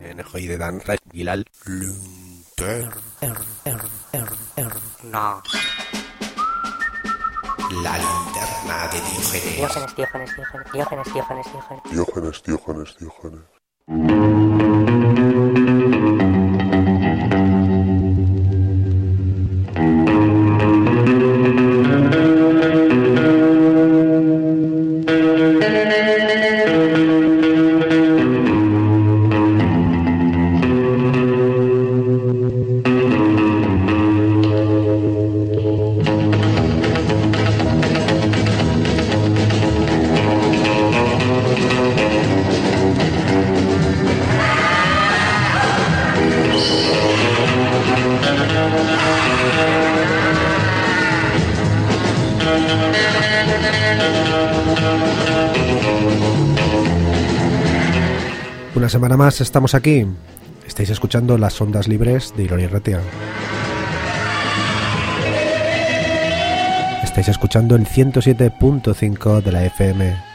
Energía de danza y la linterna. La linterna de Diógenes. Una semana más estamos aquí. Estáis escuchando las ondas libres de Ironi Ratia. Estáis escuchando el 107.5 de la FM.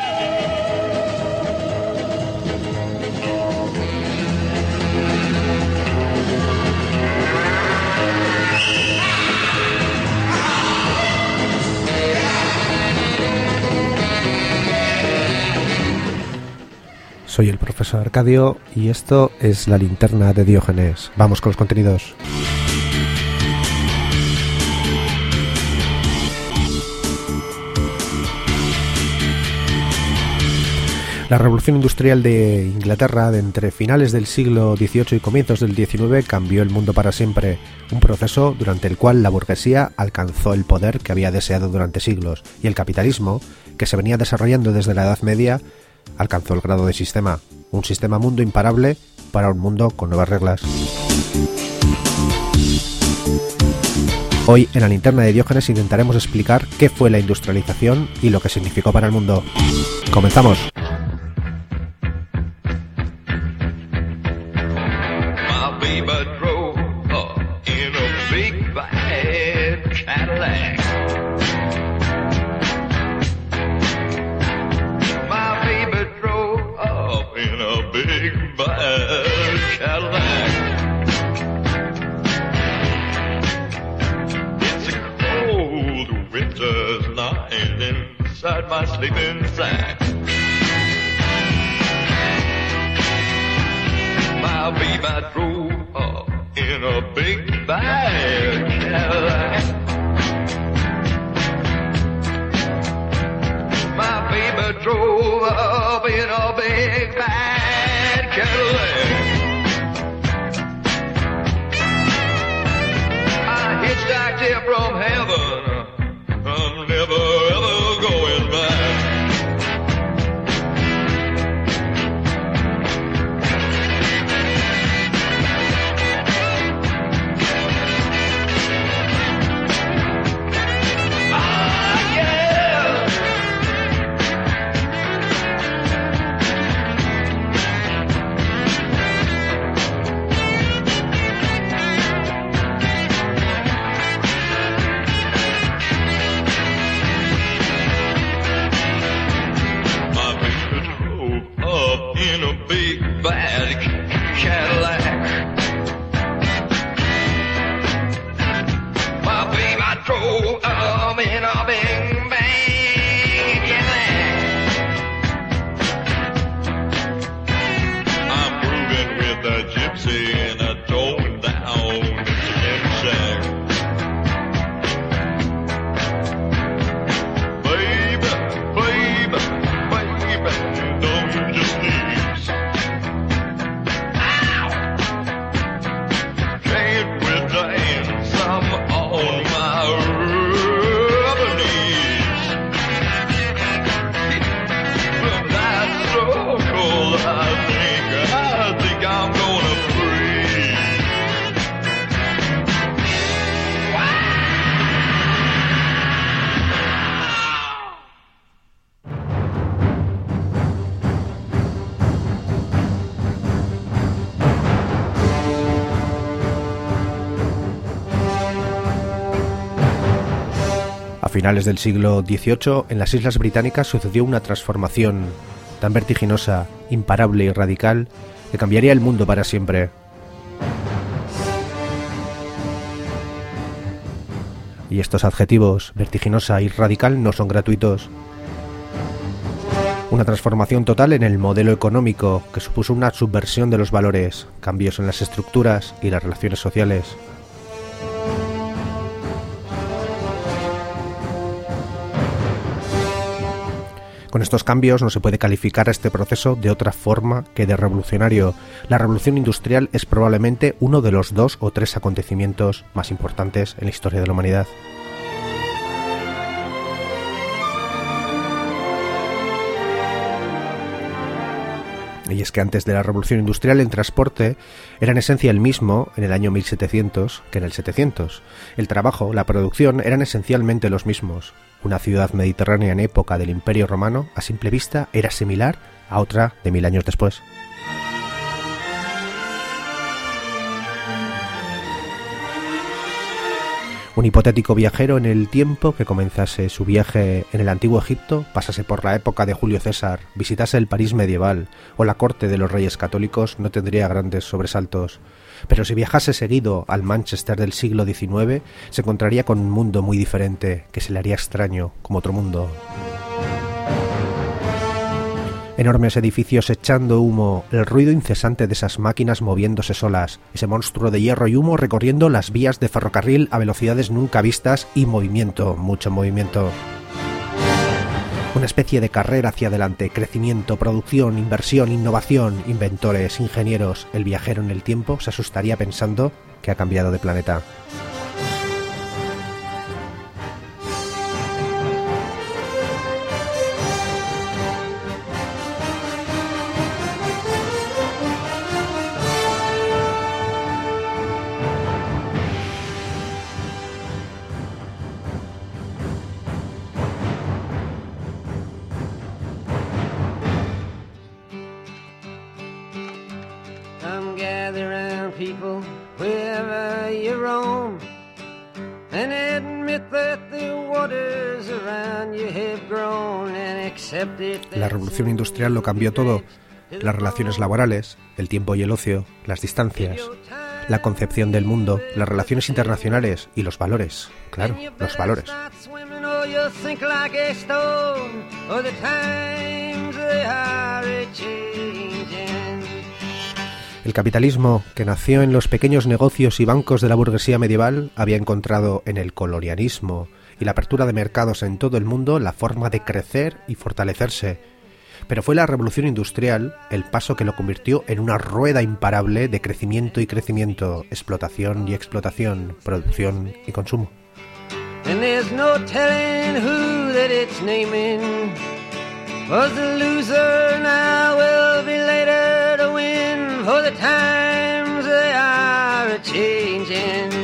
Soy el profesor Arcadio y esto es la linterna de Diógenes. Vamos con los contenidos. La revolución industrial de Inglaterra de entre finales del siglo XVIII y comienzos del XIX cambió el mundo para siempre, un proceso durante el cual la burguesía alcanzó el poder que había deseado durante siglos y el capitalismo, que se venía desarrollando desde la Edad Media, alcanzó el grado de sistema, un sistema mundo imparable para un mundo con nuevas reglas. Hoy en la linterna de Diógenes intentaremos explicar qué fue la industrialización y lo que significó para el mundo. ¡Comenzamos! Inside my sleeping sack, my baby drove up in a big bad Cadillac. My baby drove up in a big bad Cadillac. I hitchhiked here from heaven. I'm never ever going back. Ah, yeah. In a big bad Cadillac. My baby drove up in a big bad Cadillac. I'm grooving with a gypsy and a towing down the shack. Don't just sneeze. Can't quit dance, I'm on my rubber knees. But that's so cold, I think I'm gonna freeze. A finales del siglo XVIII, en las Islas Británicas sucedió una transformación tan vertiginosa, imparable y radical que cambiaría el mundo para siempre. Y estos adjetivos, vertiginosa y radical, no son gratuitos. Una transformación total en el modelo económico que supuso una subversión de los valores, cambios en las estructuras y las relaciones sociales. Con estos cambios no se puede calificar a este proceso de otra forma que de revolucionario. La revolución industrial es probablemente uno de los 2 o 3 acontecimientos más importantes en la historia de la humanidad. Y es que antes de la revolución industrial el transporte era en esencia el mismo en el año 1700 que en el 700. El trabajo, la producción eran esencialmente los mismos. Una ciudad mediterránea en época del Imperio Romano, a simple vista, era similar a otra de 1000 años después. Un hipotético viajero en el tiempo que comenzase su viaje en el antiguo Egipto, pasase por la época de Julio César, visitase el París medieval o la corte de los reyes católicos, no tendría grandes sobresaltos. Pero si viajase seguido al Manchester del siglo XIX, se encontraría con un mundo muy diferente, que se le haría extraño, como otro mundo. Enormes edificios echando humo, el ruido incesante de esas máquinas moviéndose solas, ese monstruo de hierro y humo recorriendo las vías de ferrocarril a velocidades nunca vistas y movimiento, mucho movimiento. Una especie de carrera hacia adelante, crecimiento, producción, inversión, innovación, inventores, ingenieros. El viajero en el tiempo se asustaría pensando que ha cambiado de planeta. La revolución industrial lo cambió todo. Las relaciones laborales, el tiempo y el ocio, las distancias, la concepción del mundo, las relaciones internacionales y los valores. Claro, los valores. El capitalismo, que nació en los pequeños negocios y bancos de la burguesía medieval, había encontrado en el colonialismo y la apertura de mercados en todo el mundo la forma de crecer y fortalecerse. Pero fue la revolución industrial el paso que lo convirtió en una rueda imparable de crecimiento y crecimiento, explotación y explotación, producción y consumo. And there's no telling who that it's naming was the loser, now will be later to win, for the times they are a-changing.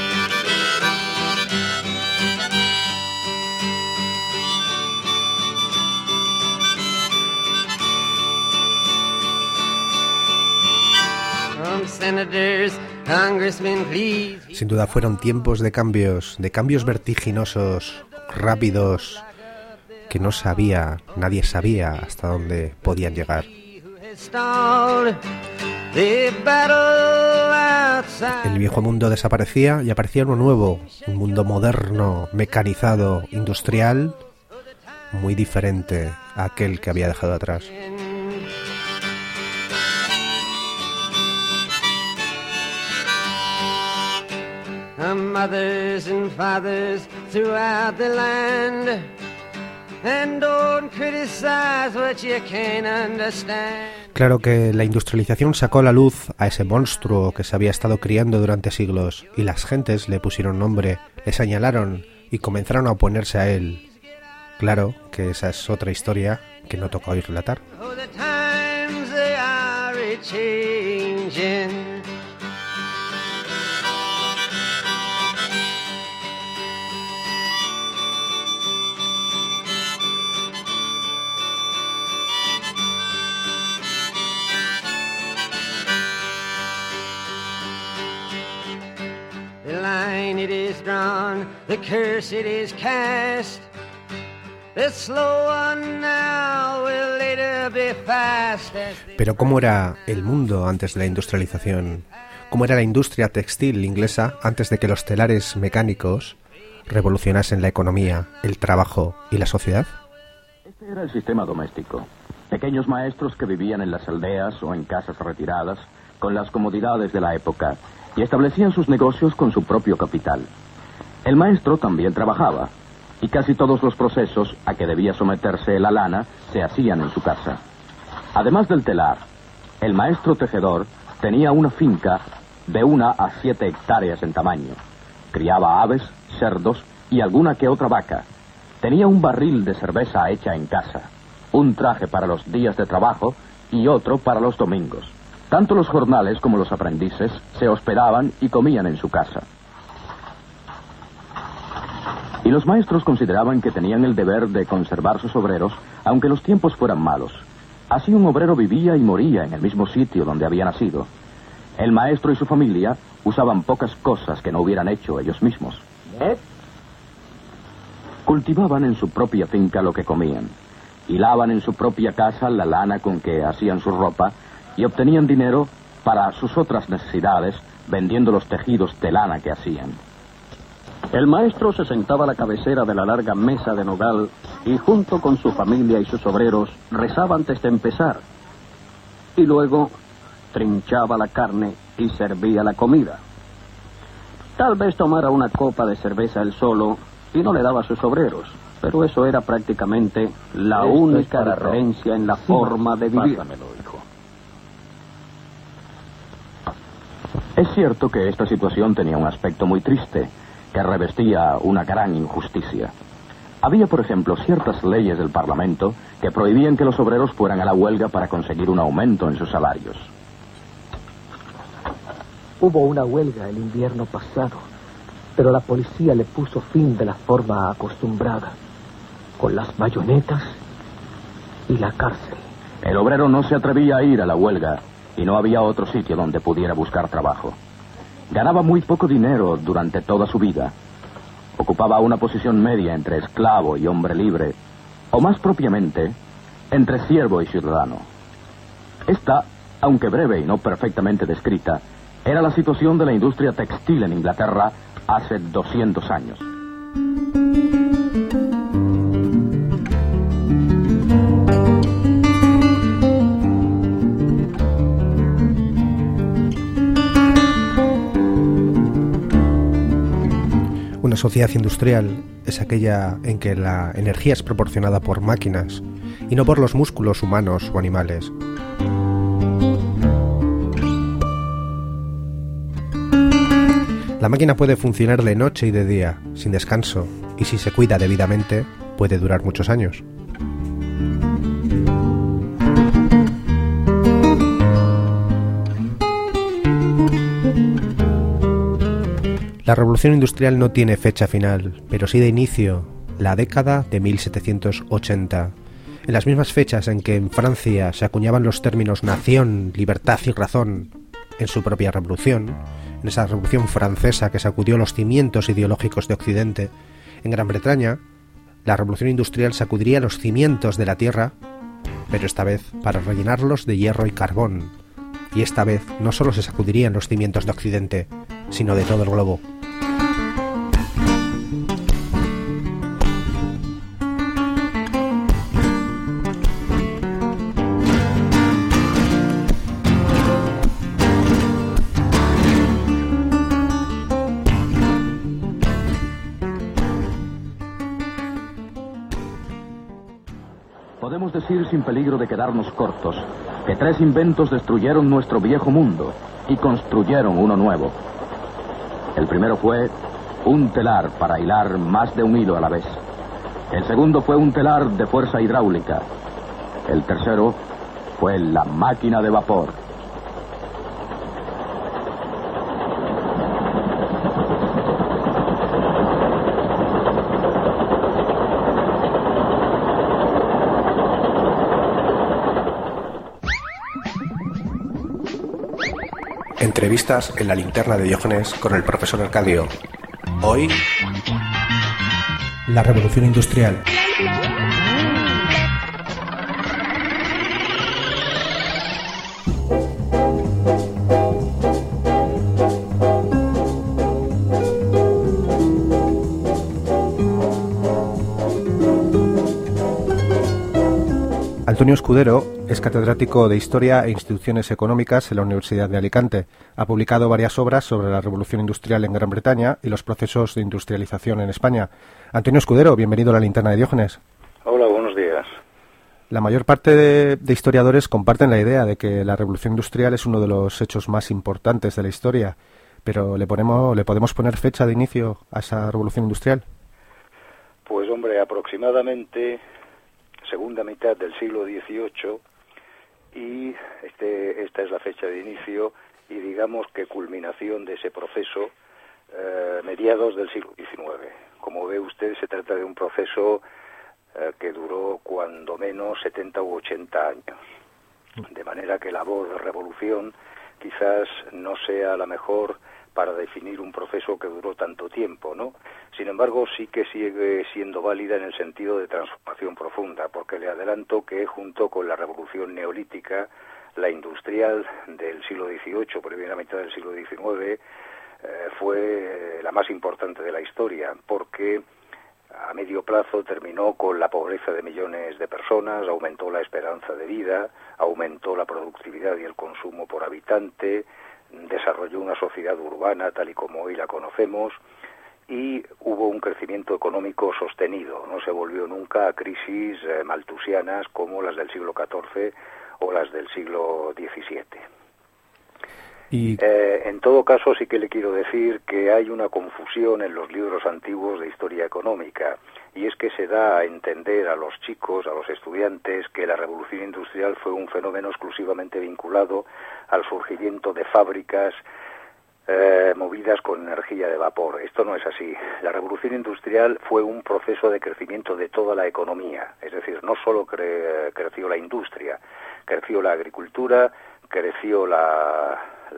Sin duda fueron tiempos de cambios vertiginosos, rápidos, que nadie sabía hasta dónde podían llegar. El viejo mundo desaparecía y aparecía uno nuevo, un mundo moderno, mecanizado, industrial, muy diferente a aquel que había dejado atrás. Mothers and fathers throughout the land, and don't criticize what you can't understand. Claro que la industrialización sacó a la luz a ese monstruo que se había estado criando durante siglos, y las gentes le pusieron nombre, le señalaron y comenzaron a oponerse a él. Claro que esa es otra historia que no toca hoy relatar. It is drawn, the curse it is cast. The slow one now will later Pero ¿cómo era el mundo antes de la industrialización? ¿Cómo era la industria textil inglesa antes de que los telares mecánicos revolucionasen la economía, el trabajo y la sociedad? Este era el sistema doméstico. Pequeños maestros que vivían en las aldeas o en casas retiradas con las comodidades de la época y establecían sus negocios con su propio capital. El maestro también trabajaba y casi todos los procesos a que debía someterse la lana se hacían en su casa. Además del telar, el maestro tejedor tenía una finca de 1 a 7 hectáreas en tamaño. Criaba aves, cerdos y alguna que otra vaca. Tenía un barril de cerveza hecha en casa, un traje para los días de trabajo y otro para los domingos. Tanto los jornales como los aprendices se hospedaban y comían en su casa. Y los maestros consideraban que tenían el deber de conservar sus obreros, aunque los tiempos fueran malos. Así un obrero vivía y moría en el mismo sitio donde había nacido. El maestro y su familia usaban pocas cosas que no hubieran hecho ellos mismos. Cultivaban en su propia finca lo que comían. Hilaban en su propia casa la lana con que hacían su ropa y obtenían dinero para sus otras necesidades vendiendo los tejidos de lana que hacían. El maestro se sentaba a la cabecera de la larga mesa de nogal y junto con su familia y sus obreros rezaba antes de empezar. Y luego trinchaba la carne y servía la comida. Tal vez tomara una copa de cerveza él solo y no le daba a sus obreros, pero eso era prácticamente la única diferencia en la forma de vivir. Pásamelo, hijo. Es cierto que esta situación tenía un aspecto muy triste, que revestía una gran injusticia. Había, por ejemplo, ciertas leyes del Parlamento que prohibían que los obreros fueran a la huelga para conseguir un aumento en sus salarios. Hubo una huelga el invierno pasado, pero la policía le puso fin de la forma acostumbrada, con las bayonetas y la cárcel. El obrero no se atrevía a ir a la huelga y no había otro sitio donde pudiera buscar trabajo. Ganaba muy poco dinero durante toda su vida. Ocupaba una posición media entre esclavo y hombre libre, o más propiamente, entre siervo y ciudadano. Esta, aunque breve y no perfectamente descrita, era la situación de la industria textil en Inglaterra hace 200 años. Una sociedad industrial es aquella en que la energía es proporcionada por máquinas y no por los músculos humanos o animales. La máquina puede funcionar de noche y de día, sin descanso, y si se cuida debidamente, puede durar muchos años. La revolución industrial no tiene fecha final, pero sí de inicio, la década de 1780. En las mismas fechas en que en Francia se acuñaban los términos nación, libertad y razón en su propia revolución, en esa revolución francesa que sacudió los cimientos ideológicos de Occidente, en Gran Bretaña, la revolución industrial sacudiría los cimientos de la tierra, pero esta vez para rellenarlos de hierro y carbón. Y esta vez no solo se sacudirían los cimientos de Occidente, sino de todo el globo. Podemos decir sin peligro de quedarnos cortos que 3 inventos destruyeron nuestro viejo mundo y construyeron uno nuevo. El primero fue un telar para hilar más de un hilo a la vez. El segundo fue un telar de fuerza hidráulica. El tercero fue la máquina de vapor. Entrevistas en la linterna de Diógenes con el profesor Arcadio. Hoy, la revolución industrial. Antonio Escudero es catedrático de Historia e Instituciones Económicas en la Universidad de Alicante. Ha publicado varias obras sobre la Revolución Industrial en Gran Bretaña y los procesos de industrialización en España. Antonio Escudero, bienvenido a la Linterna de Diógenes. Hola, buenos días. La mayor parte de historiadores comparten la idea de que la Revolución Industrial es uno de los hechos más importantes de la historia, pero ¿le podemos poner fecha de inicio a esa Revolución Industrial? Pues hombre, aproximadamente segunda mitad del siglo XVIII y esta es la fecha de inicio y digamos que culminación de ese proceso mediados del siglo XIX. Como ve usted, se trata de un proceso que duró cuando menos 70 u 80 años. De manera que la voz de revolución quizás no sea la mejor para definir un proceso que duró tanto tiempo, ¿no? Sin embargo, sí que sigue siendo válida en el sentido de transformación profunda, porque le adelanto que junto con la revolución neolítica, la industrial del siglo XVIII, primera mitad del siglo XIX, fue la más importante de la historia, porque a medio plazo terminó con la pobreza de millones de personas, aumentó la esperanza de vida, aumentó la productividad y el consumo por habitante, desarrolló una sociedad urbana tal y como hoy la conocemos y hubo un crecimiento económico sostenido. No se volvió nunca a crisis maltusianas como las del siglo XIV o las del siglo XVII. En todo caso, sí que le quiero decir que hay una confusión en los libros antiguos de historia económica, y es que se da a entender a los chicos, a los estudiantes, que la revolución industrial fue un fenómeno exclusivamente vinculado al surgimiento de fábricas movidas con energía de vapor. Esto no es así. La revolución industrial fue un proceso de crecimiento de toda la economía, es decir, no solo creció la industria, creció la agricultura, creció la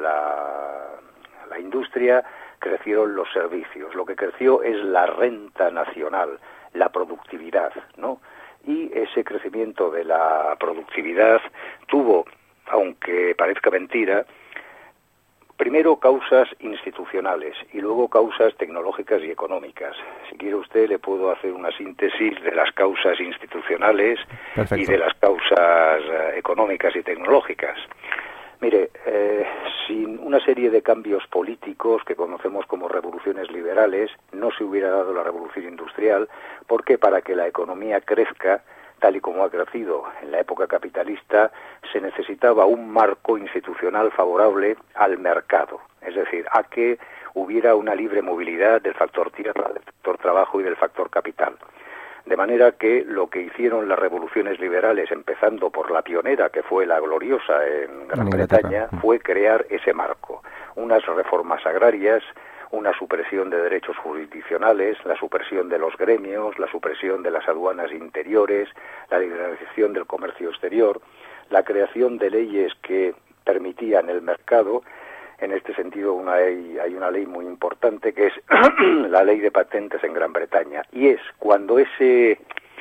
industria, crecieron los servicios. Lo que creció es la renta nacional, la productividad, ¿no? Y ese crecimiento de la productividad tuvo, aunque parezca mentira, primero causas institucionales y luego causas tecnológicas y económicas. Si quiere usted, le puedo hacer una síntesis de las causas institucionales. Perfecto. Y de las causas económicas y tecnológicas. Mire, sin una serie de cambios políticos que conocemos como revoluciones liberales, no se hubiera dado la revolución industrial, porque para que la economía crezca, tal y como ha crecido en la época capitalista, se necesitaba un marco institucional favorable al mercado, es decir, a que hubiera una libre movilidad del factor tierra, del factor trabajo y del factor capital. De manera que lo que hicieron las revoluciones liberales, empezando por la pionera, que fue la gloriosa en Gran Bretaña, fue crear ese marco. Unas reformas agrarias, una supresión de derechos jurisdiccionales, la supresión de los gremios, la supresión de las aduanas interiores, la liberalización del comercio exterior, la creación de leyes que permitían el mercado. En este sentido hay una ley muy importante que es la ley de patentes en Gran Bretaña, y es cuando ese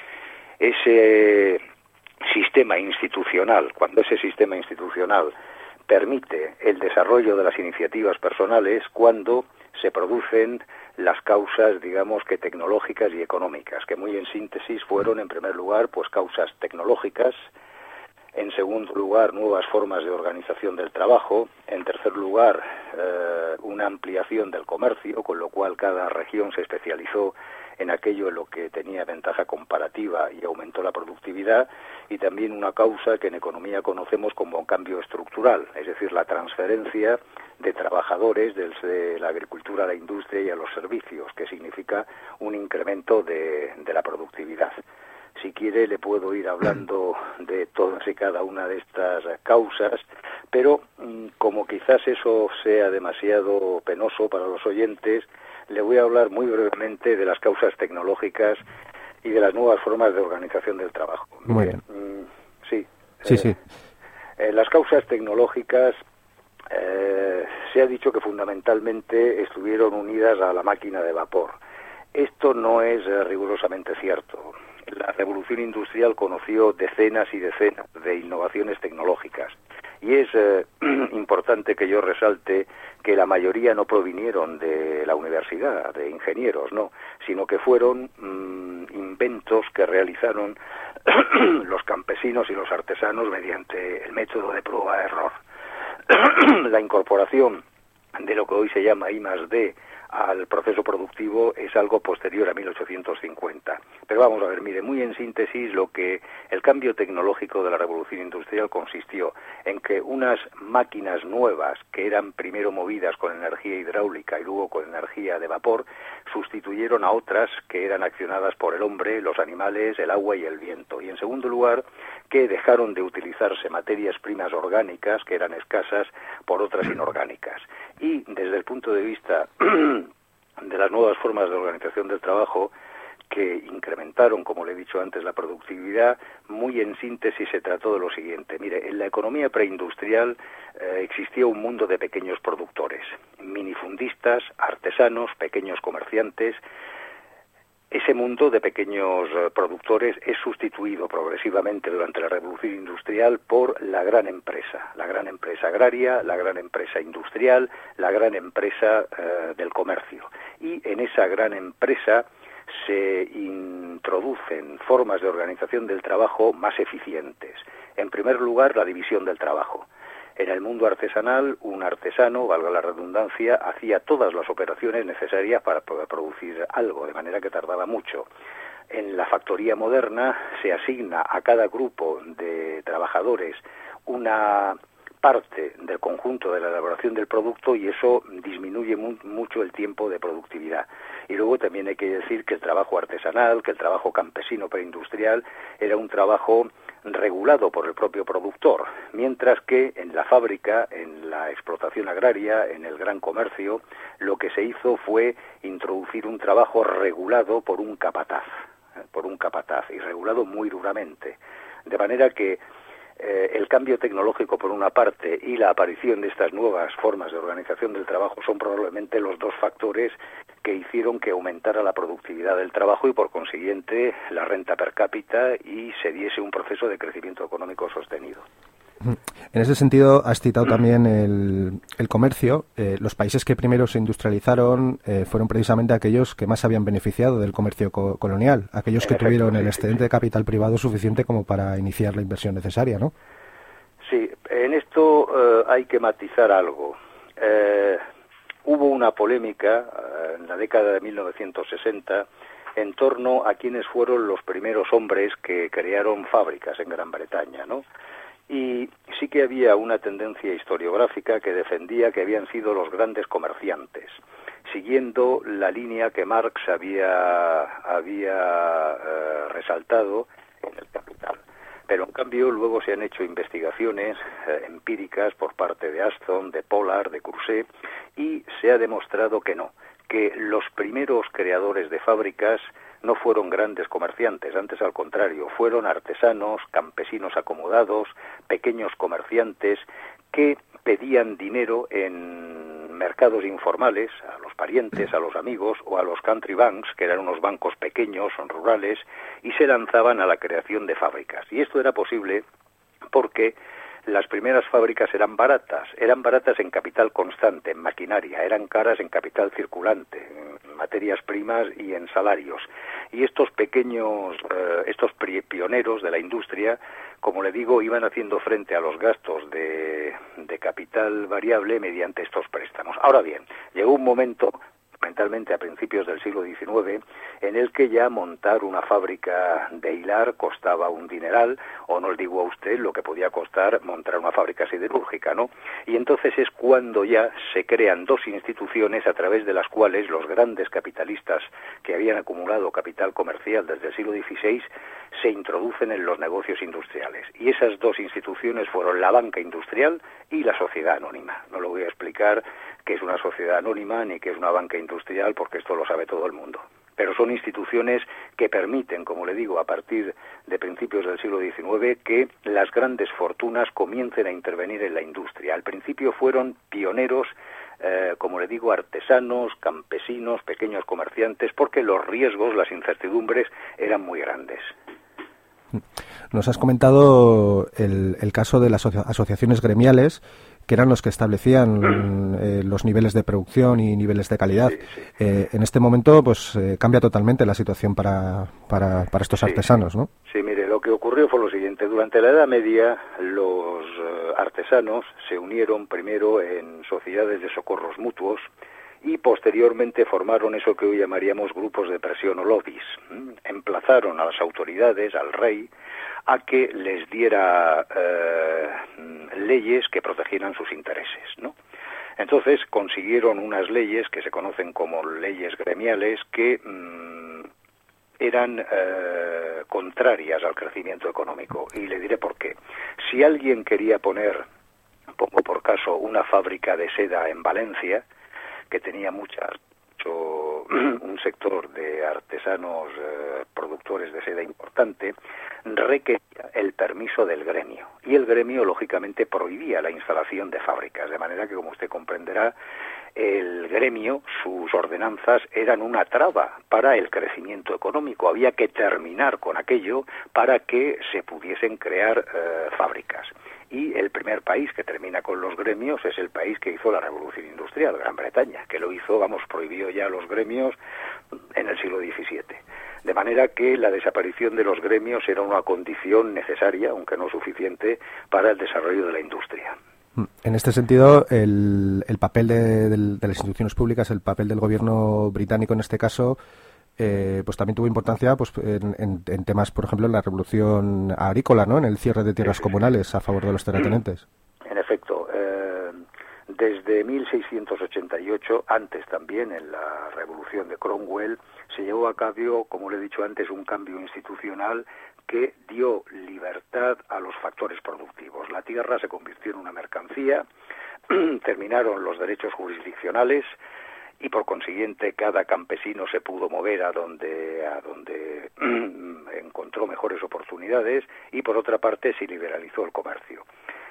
sistema institucional permite el desarrollo de las iniciativas personales, cuando se producen las causas, digamos, que tecnológicas y económicas, que muy en síntesis fueron, en primer lugar, pues causas tecnológicas. En segundo lugar, nuevas formas de organización del trabajo. En tercer lugar, una ampliación del comercio, con lo cual cada región se especializó en aquello en lo que tenía ventaja comparativa y aumentó la productividad. Y también una causa que en economía conocemos como cambio estructural, es decir, la transferencia de trabajadores de la agricultura a la industria y a los servicios, que significa un incremento de la productividad. Si quiere, le puedo ir hablando de todas y cada una de estas causas, pero como quizás eso sea demasiado penoso para los oyentes, le voy a hablar muy brevemente de las causas tecnológicas y de las nuevas formas de organización del trabajo. Muy bien. Sí. Sí. Las causas tecnológicas se ha dicho que fundamentalmente estuvieron unidas a la máquina de vapor. Esto no es rigurosamente cierto. La revolución industrial conoció decenas y decenas de innovaciones tecnológicas, Y es importante que yo resalte que la mayoría no provinieron de la universidad, de ingenieros, no, sino que fueron inventos que realizaron los campesinos y los artesanos mediante el método de prueba-error. La incorporación de lo que hoy se llama I+D al proceso productivo es algo posterior a 1850. Pero vamos a ver, mire, muy en síntesis, lo que el cambio tecnológico de la revolución industrial consistió en que unas máquinas nuevas, que eran primero movidas con energía hidráulica y luego con energía de vapor, sustituyeron a otras que eran accionadas por el hombre, los animales, el agua y el viento. Y en segundo lugar, que dejaron de utilizarse materias primas orgánicas, que eran escasas, por otras inorgánicas. Y desde el punto de vista de las nuevas formas de organización del trabajo, que incrementaron, como le he dicho antes, la productividad, muy en síntesis se trató de lo siguiente. Mire, en la economía preindustrial existía un mundo de pequeños productores, minifundistas, artesanos, pequeños comerciantes. Ese mundo de pequeños productores es sustituido progresivamente durante la revolución industrial por la gran empresa agraria, la gran empresa industrial, la gran empresa del comercio. Y en esa gran empresa se introducen formas de organización del trabajo más eficientes. En primer lugar, la división del trabajo. En el mundo artesanal, un artesano, valga la redundancia, hacía todas las operaciones necesarias para poder producir algo, de manera que tardaba mucho. En la factoría moderna se asigna a cada grupo de trabajadores una parte del conjunto de la elaboración del producto y eso disminuye mucho el tiempo de productividad. Y luego también hay que decir que el trabajo artesanal, que el trabajo campesino preindustrial era un trabajo regulado por el propio productor, mientras que en la fábrica, en la explotación agraria, en el gran comercio, lo que se hizo fue introducir un trabajo regulado por un capataz, y regulado muy duramente. De manera que el cambio tecnológico por una parte y la aparición de estas nuevas formas de organización del trabajo son probablemente los dos factores que hicieron que aumentara la productividad del trabajo y por consiguiente la renta per cápita y se diese un proceso de crecimiento económico sostenido. En ese sentido, has citado también el comercio. Los países que primero se industrializaron fueron precisamente aquellos que más habían beneficiado del comercio colonial, aquellos que tuvieron el excedente de capital privado suficiente como para iniciar la inversión necesaria, ¿no? Sí, en esto hay que matizar algo. Hubo una polémica en la década de 1960 en torno a quienes fueron los primeros hombres que crearon fábricas en Gran Bretaña, ¿no? Y sí que había una tendencia historiográfica que defendía que habían sido los grandes comerciantes, siguiendo la línea que Marx había resaltado en el Capital. Pero en cambio luego se han hecho investigaciones empíricas por parte de Aston, de Pollard, de Creuset, y se ha demostrado que no, que los primeros creadores de fábricas no fueron grandes comerciantes, antes al contrario, fueron artesanos, campesinos acomodados, pequeños comerciantes que pedían dinero en mercados informales, a los parientes, a los amigos o a los country banks, que eran unos bancos pequeños, rurales, y se lanzaban a la creación de fábricas. Y esto era posible porque las primeras fábricas eran baratas en capital constante, en maquinaria, eran caras en capital circulante, en materias primas y en salarios. Y estos pequeños, estos pioneros de la industria, como le digo, iban haciendo frente a los gastos de capital variable mediante estos préstamos. Ahora bien, llegó un momento, fundamentalmente a principios del siglo XIX, en el que ya montar una fábrica de hilar costaba un dineral, o no le digo a usted lo que podía costar montar una fábrica siderúrgica, ¿no? Y entonces es cuando ya se crean dos instituciones a través de las cuales los grandes capitalistas que habían acumulado capital comercial desde el siglo XVI se introducen en los negocios industriales. Y esas dos instituciones fueron la banca industrial y la sociedad anónima. No lo voy a explicar qué es una sociedad anónima ni qué es una banca industrial, porque esto lo sabe todo el mundo. Pero son instituciones que permiten, como le digo, a partir de principios del siglo XIX, que las grandes fortunas comiencen a intervenir en la industria. Al principio fueron pioneros, como le digo, artesanos, campesinos, pequeños comerciantes, porque los riesgos, las incertidumbres eran muy grandes. Nos has comentado el caso de las asociaciones gremiales, que eran los que establecían los niveles de producción y niveles de calidad. Sí, sí. En este momento, pues cambia totalmente la situación para estos artesanos, ¿no? Sí, mire, lo que ocurrió fue lo siguiente. Durante la Edad Media, los artesanos se unieron primero en sociedades de socorros mutuos y posteriormente formaron eso que hoy llamaríamos grupos de presión o lobbies. Emplazaron a las autoridades, al rey, a que les diera leyes que protegieran sus intereses, ¿no? Entonces consiguieron unas leyes que se conocen como leyes gremiales que eran contrarias al crecimiento económico, y le diré por qué. Si alguien quería poner, pongo por caso, una fábrica de seda en Valencia, que tenía un sector de artesanos productores de seda importante, requería el permiso del gremio, y el gremio lógicamente prohibía la instalación de fábricas, de manera que, como usted comprenderá, el gremio, sus ordenanzas eran una traba para el crecimiento económico. Había que terminar con aquello para que se pudiesen crear fábricas. Y el primer país que termina con los gremios es el país que hizo la Revolución Industrial, Gran Bretaña, que lo hizo, prohibió ya los gremios en el siglo XVII. De manera que la desaparición de los gremios era una condición necesaria, aunque no suficiente, para el desarrollo de la industria. En este sentido, el papel de las instituciones públicas, el papel del gobierno británico en este caso, pues también tuvo importancia pues en temas, por ejemplo, en la revolución agrícola, ¿no? En el cierre de tierras comunales a favor de los terratenientes. En efecto, desde 1688, antes también, en la revolución de Cromwell, se llevó a cabo, como le he dicho antes, un cambio institucional que dio libertad a los factores productivos. La tierra se convirtió en una mercancía, terminaron los derechos jurisdiccionales y, por consiguiente, cada campesino se pudo mover a donde encontró mejores oportunidades, y, por otra parte, se liberalizó el comercio.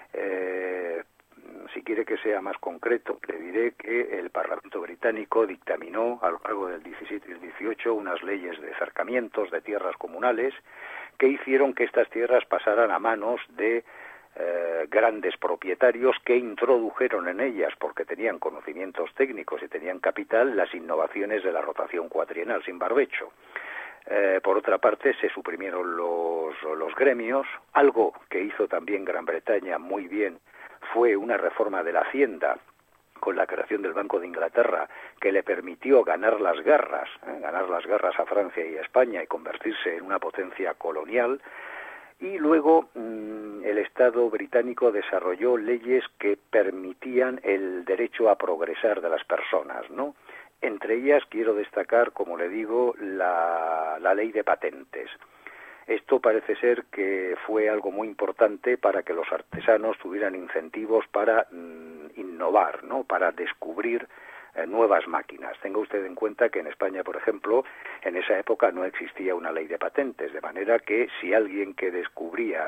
Si quiere que sea más concreto, le diré que el Parlamento británico dictaminó a lo largo del 17 y el 18 unas leyes de cercamientos de tierras comunales que hicieron que estas tierras pasaran a manos de grandes propietarios que introdujeron en ellas, porque tenían conocimientos técnicos y tenían capital, las innovaciones de la rotación cuatrienal sin barbecho. Por otra parte, se suprimieron los gremios. Algo que hizo también Gran Bretaña muy bien fue una reforma de la Hacienda, con la creación del Banco de Inglaterra, que le permitió ganar las guerras a Francia y a España y convertirse en una potencia colonial. Y luego el Estado británico desarrolló leyes que permitían el derecho a progresar de las personas, ¿no? Entre ellas quiero destacar, como le digo, la ley de patentes. Esto parece ser que fue algo muy importante para que los artesanos tuvieran incentivos para innovar, ¿no? Para descubrir nuevas máquinas. Tenga usted en cuenta que en España, por ejemplo, en esa época no existía una ley de patentes, de manera que si alguien que descubría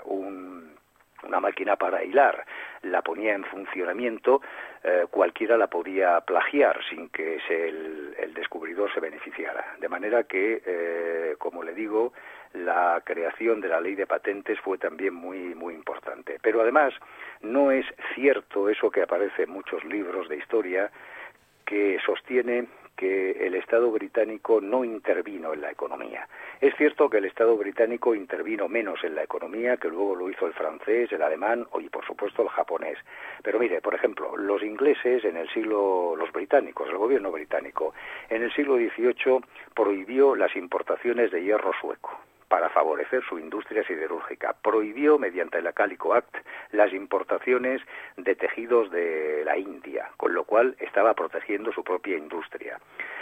una máquina para hilar la ponía en funcionamiento, cualquiera la podía plagiar sin que el descubridor se beneficiara. De manera que, como le digo, la creación de la ley de patentes fue también muy, muy importante. Pero además, no es cierto eso que aparece en muchos libros de historia, que sostiene que el Estado británico no intervino en la economía. Es cierto que el Estado británico intervino menos en la economía, que luego lo hizo el francés, el alemán y, por supuesto, el japonés. Pero mire, por ejemplo, los ingleses los británicos, el gobierno británico, en el siglo XVIII prohibió las importaciones de hierro sueco para favorecer su industria siderúrgica. Prohibió, mediante el Calico Act, las importaciones de tejidos de la India, con lo cual estaba protegiendo su propia industria.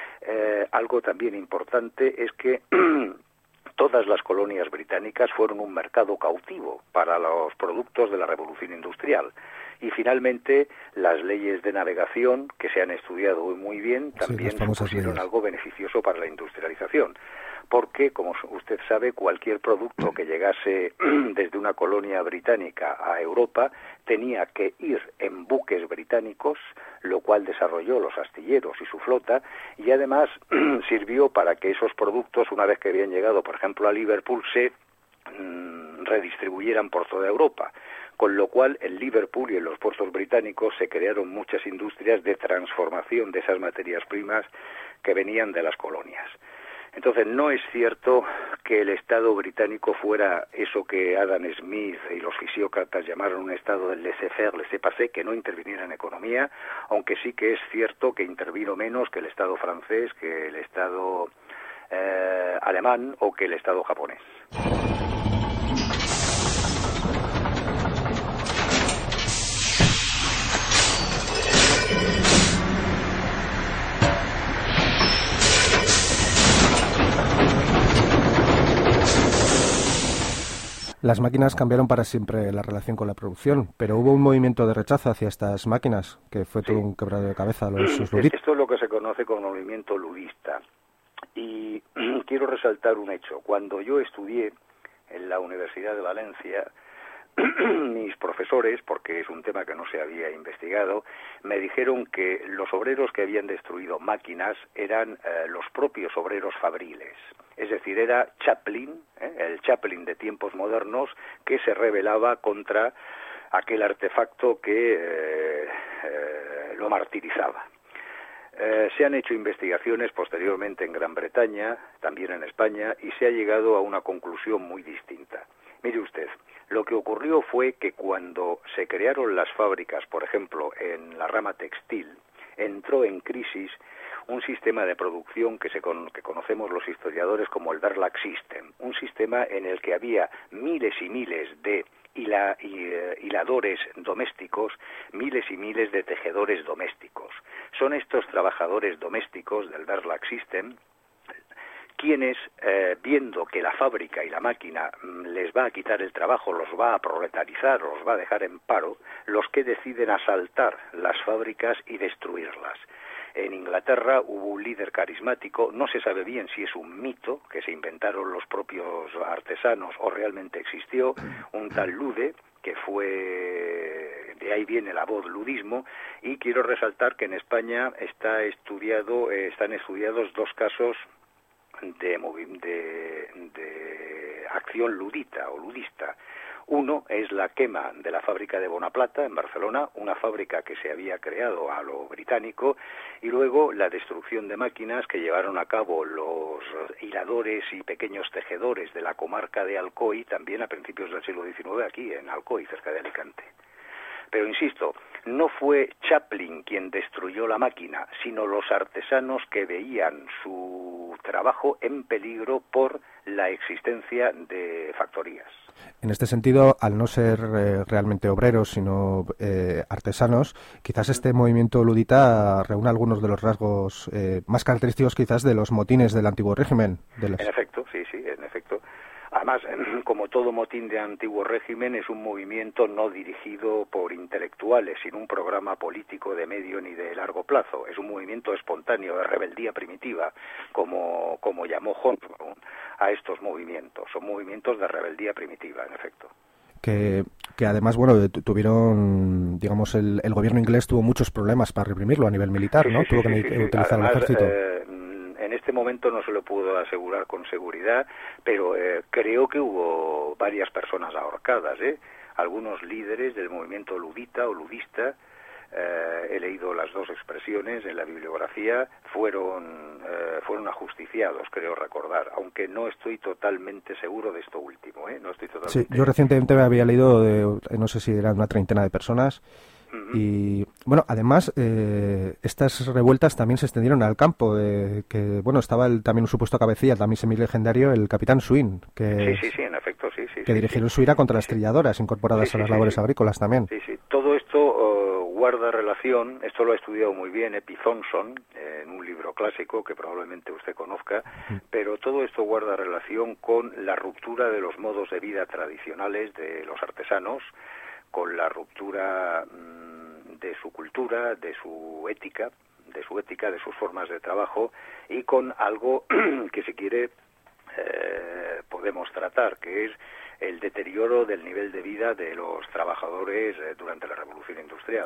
Algo también importante es que todas las colonias británicas fueron un mercado cautivo para los productos de la Revolución Industrial. Y finalmente, las leyes de navegación, que se han estudiado muy bien, también supusieron algo beneficioso para la industrialización. Porque, como usted sabe, cualquier producto que llegase desde una colonia británica a Europa tenía que ir en buques británicos, lo cual desarrolló los astilleros y su flota, y además sirvió para que esos productos, una vez que habían llegado, por ejemplo, a Liverpool, se redistribuyeran por toda Europa, con lo cual en Liverpool y en los puertos británicos se crearon muchas industrias de transformación de esas materias primas que venían de las colonias. Entonces, no es cierto que el Estado británico fuera eso que Adam Smith y los fisiócratas llamaron un Estado del laissez-faire, laissez-passer, que no interviniera en economía, aunque sí que es cierto que intervino menos que el Estado francés, que el Estado alemán o que el Estado japonés. Las máquinas cambiaron para siempre la relación con la producción, pero hubo un movimiento de rechazo hacia estas máquinas, que fue todo un quebrado de cabeza a los ludistas. Esto es lo que se conoce como movimiento ludista. Y quiero resaltar un hecho. Cuando yo estudié en la Universidad de Valencia, mis profesores, porque es un tema que no se había investigado, me dijeron que los obreros que habían destruido máquinas eran los propios obreros fabriles. Es decir, era Chaplin, el Chaplin de tiempos modernos, que se rebelaba contra aquel artefacto que lo martirizaba. Se han hecho investigaciones posteriormente en Gran Bretaña, también en España, y se ha llegado a una conclusión muy distinta. Mire usted, lo que ocurrió fue que cuando se crearon las fábricas, por ejemplo, en la rama textil, entró en crisis un sistema de producción que conocemos los historiadores como el Verlag System, un sistema en el que había miles y miles de hiladores domésticos, miles y miles de tejedores domésticos. Son estos trabajadores domésticos del Verlag System quienes, viendo que la fábrica y la máquina les va a quitar el trabajo, los va a proletarizar, los va a dejar en paro, los que deciden asaltar las fábricas y destruirlas. En Inglaterra hubo un líder carismático, no se sabe bien si es un mito que se inventaron los propios artesanos o realmente existió, un tal Lude, que fue, de ahí viene la voz ludismo, y quiero resaltar que en España están estudiados dos casos de acción ludita o ludista. Uno es la quema de la fábrica de Bonaplata en Barcelona, una fábrica que se había creado a lo británico, y luego la destrucción de máquinas que llevaron a cabo los hiladores y pequeños tejedores de la comarca de Alcoy, también a principios del siglo XIX, aquí en Alcoy, cerca de Alicante. Pero insisto, no fue Chaplin quien destruyó la máquina, sino los artesanos que veían su trabajo en peligro por la existencia de factorías. En este sentido, al no ser realmente obreros, sino artesanos, quizás este movimiento ludita reúne algunos de los rasgos más característicos quizás de los motines del antiguo régimen. En efecto, sí, en efecto. Además, como todo motín de antiguo régimen, es un movimiento no dirigido por intelectuales, sino un programa político de medio ni de largo plazo. Es un movimiento espontáneo de rebeldía primitiva, como llamó Hobsbawm a estos movimientos. Son movimientos de rebeldía primitiva, en efecto. Que además, bueno, tuvieron, digamos, el gobierno inglés tuvo muchos problemas para reprimirlo a nivel militar, ¿no? Tuvo que utilizar el ejército. En este momento no se lo puedo asegurar con seguridad, pero creo que hubo varias personas ahorcadas, algunos líderes del movimiento ludita o ludista, he leído las dos expresiones en la bibliografía, fueron ajusticiados, creo recordar, aunque no estoy totalmente seguro de esto último, no estoy totalmente... Sí, yo recientemente me había leído no sé si eran una treintena de personas. Y bueno, además estas revueltas también se extendieron al campo, que bueno, estaba también un supuesto cabecilla, también semi-legendario, el capitán Swin, que en efecto, que dirigieron su ira contra las trilladoras incorporadas a las labores agrícolas también. Todo esto guarda relación, esto lo ha estudiado muy bien Epi Thompson en un libro clásico que probablemente usted conozca, pero todo esto guarda relación con la ruptura de los modos de vida tradicionales de los artesanos, con la ruptura de su cultura, de su ética, de sus formas de trabajo, y con algo que, si quiere, podemos tratar, que es el deterioro del nivel de vida de los trabajadores durante la Revolución Industrial.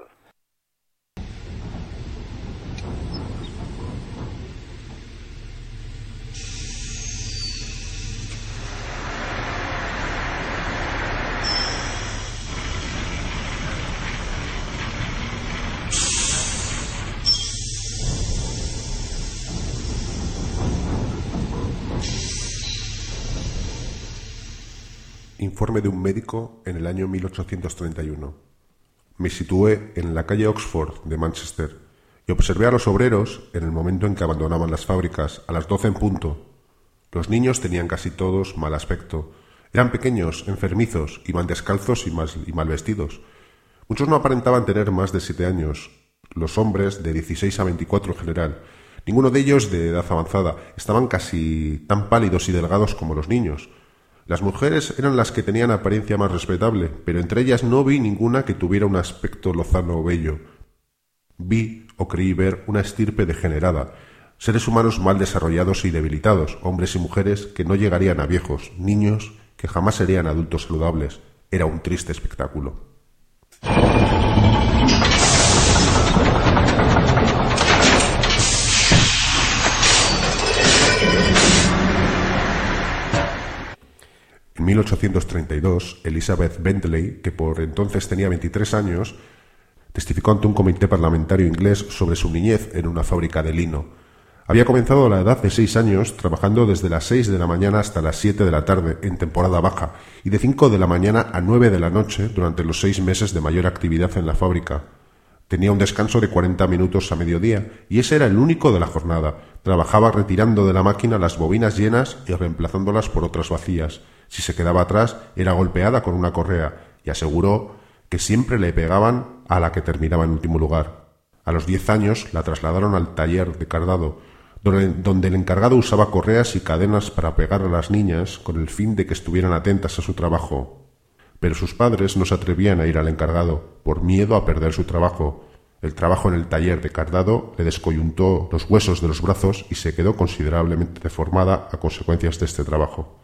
Informe de un médico en el año 1831. Me situé en la calle Oxford de Manchester y observé a los obreros en el momento en que abandonaban las fábricas, a las 12 en punto. Los niños tenían casi todos mal aspecto. Eran pequeños, enfermizos, iban descalzos y mal vestidos. Muchos no aparentaban tener más de 7 años. Los hombres, de 16 a 24 en general, ninguno de ellos de edad avanzada, estaban casi tan pálidos y delgados como los niños. Las mujeres eran las que tenían apariencia más respetable, pero entre ellas no vi ninguna que tuviera un aspecto lozano o bello. Vi o creí ver una estirpe degenerada, seres humanos mal desarrollados y debilitados, hombres y mujeres que no llegarían a viejos, niños que jamás serían adultos saludables. Era un triste espectáculo. En 1832, Elizabeth Bentley, que por entonces tenía 23 años, testificó ante un comité parlamentario inglés sobre su niñez en una fábrica de lino. Había comenzado a la edad de 6 años trabajando desde las 6 de la mañana hasta las 7 de la tarde en temporada baja y de 5 de la mañana a 9 de la noche durante los 6 meses de mayor actividad en la fábrica. Tenía un descanso de 40 minutos a mediodía y ese era el único de la jornada. Trabajaba retirando de la máquina las bobinas llenas y reemplazándolas por otras vacías. Si se quedaba atrás, era golpeada con una correa y aseguró que siempre le pegaban a la que terminaba en último lugar. A los 10 años la trasladaron al taller de cardado, donde el encargado usaba correas y cadenas para pegar a las niñas con el fin de que estuvieran atentas a su trabajo. Pero sus padres no se atrevían a ir al encargado, por miedo a perder su trabajo. El trabajo en el taller de cardado le descoyuntó los huesos de los brazos y se quedó considerablemente deformada a consecuencias de este trabajo.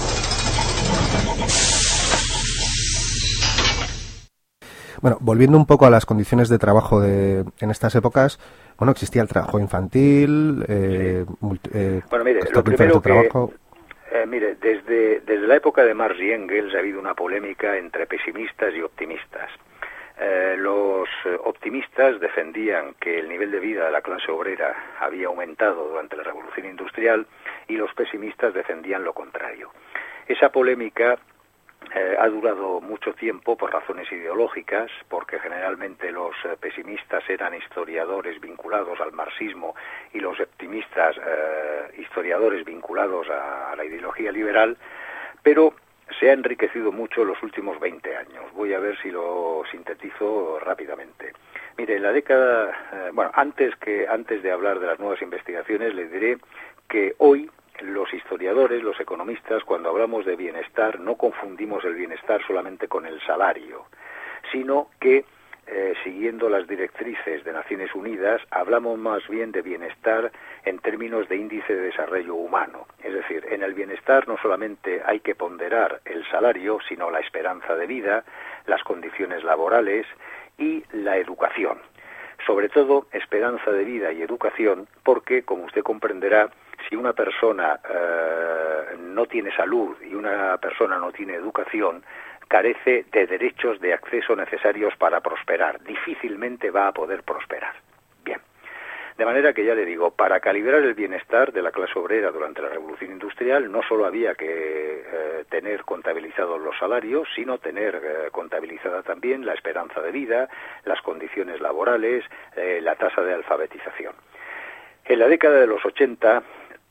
Bueno, volviendo un poco a las condiciones de trabajo en estas épocas, bueno, existía el trabajo infantil, bueno, mire, lo primero mire, desde la época de Marx y Engels ha habido una polémica entre pesimistas y optimistas. Los optimistas defendían que el nivel de vida de la clase obrera había aumentado durante la Revolución Industrial y los pesimistas defendían lo contrario. Esa polémica ha durado mucho tiempo por razones ideológicas, porque generalmente los pesimistas eran historiadores vinculados al marxismo y los optimistas historiadores vinculados a la ideología liberal, pero se ha enriquecido mucho en los últimos 20 años. Voy a ver si lo sintetizo rápidamente. Mire, en la década, antes de hablar de las nuevas investigaciones, les diré que hoy los historiadores, los economistas, cuando hablamos de bienestar, no confundimos el bienestar solamente con el salario, sino que, siguiendo las directrices de Naciones Unidas, hablamos más bien de bienestar en términos de índice de desarrollo humano. Es decir, en el bienestar no solamente hay que ponderar el salario, sino la esperanza de vida, las condiciones laborales y la educación. Sobre todo, esperanza de vida y educación, porque, como usted comprenderá, si una persona no tiene salud y una persona no tiene educación, carece de derechos de acceso necesarios para prosperar. Difícilmente va a poder prosperar. Bien. De manera que ya le digo, para calibrar el bienestar de la clase obrera durante la Revolución Industrial no solo había que tener contabilizados los salarios, sino tener contabilizada también la esperanza de vida, las condiciones laborales, la tasa de alfabetización. En la década de los 80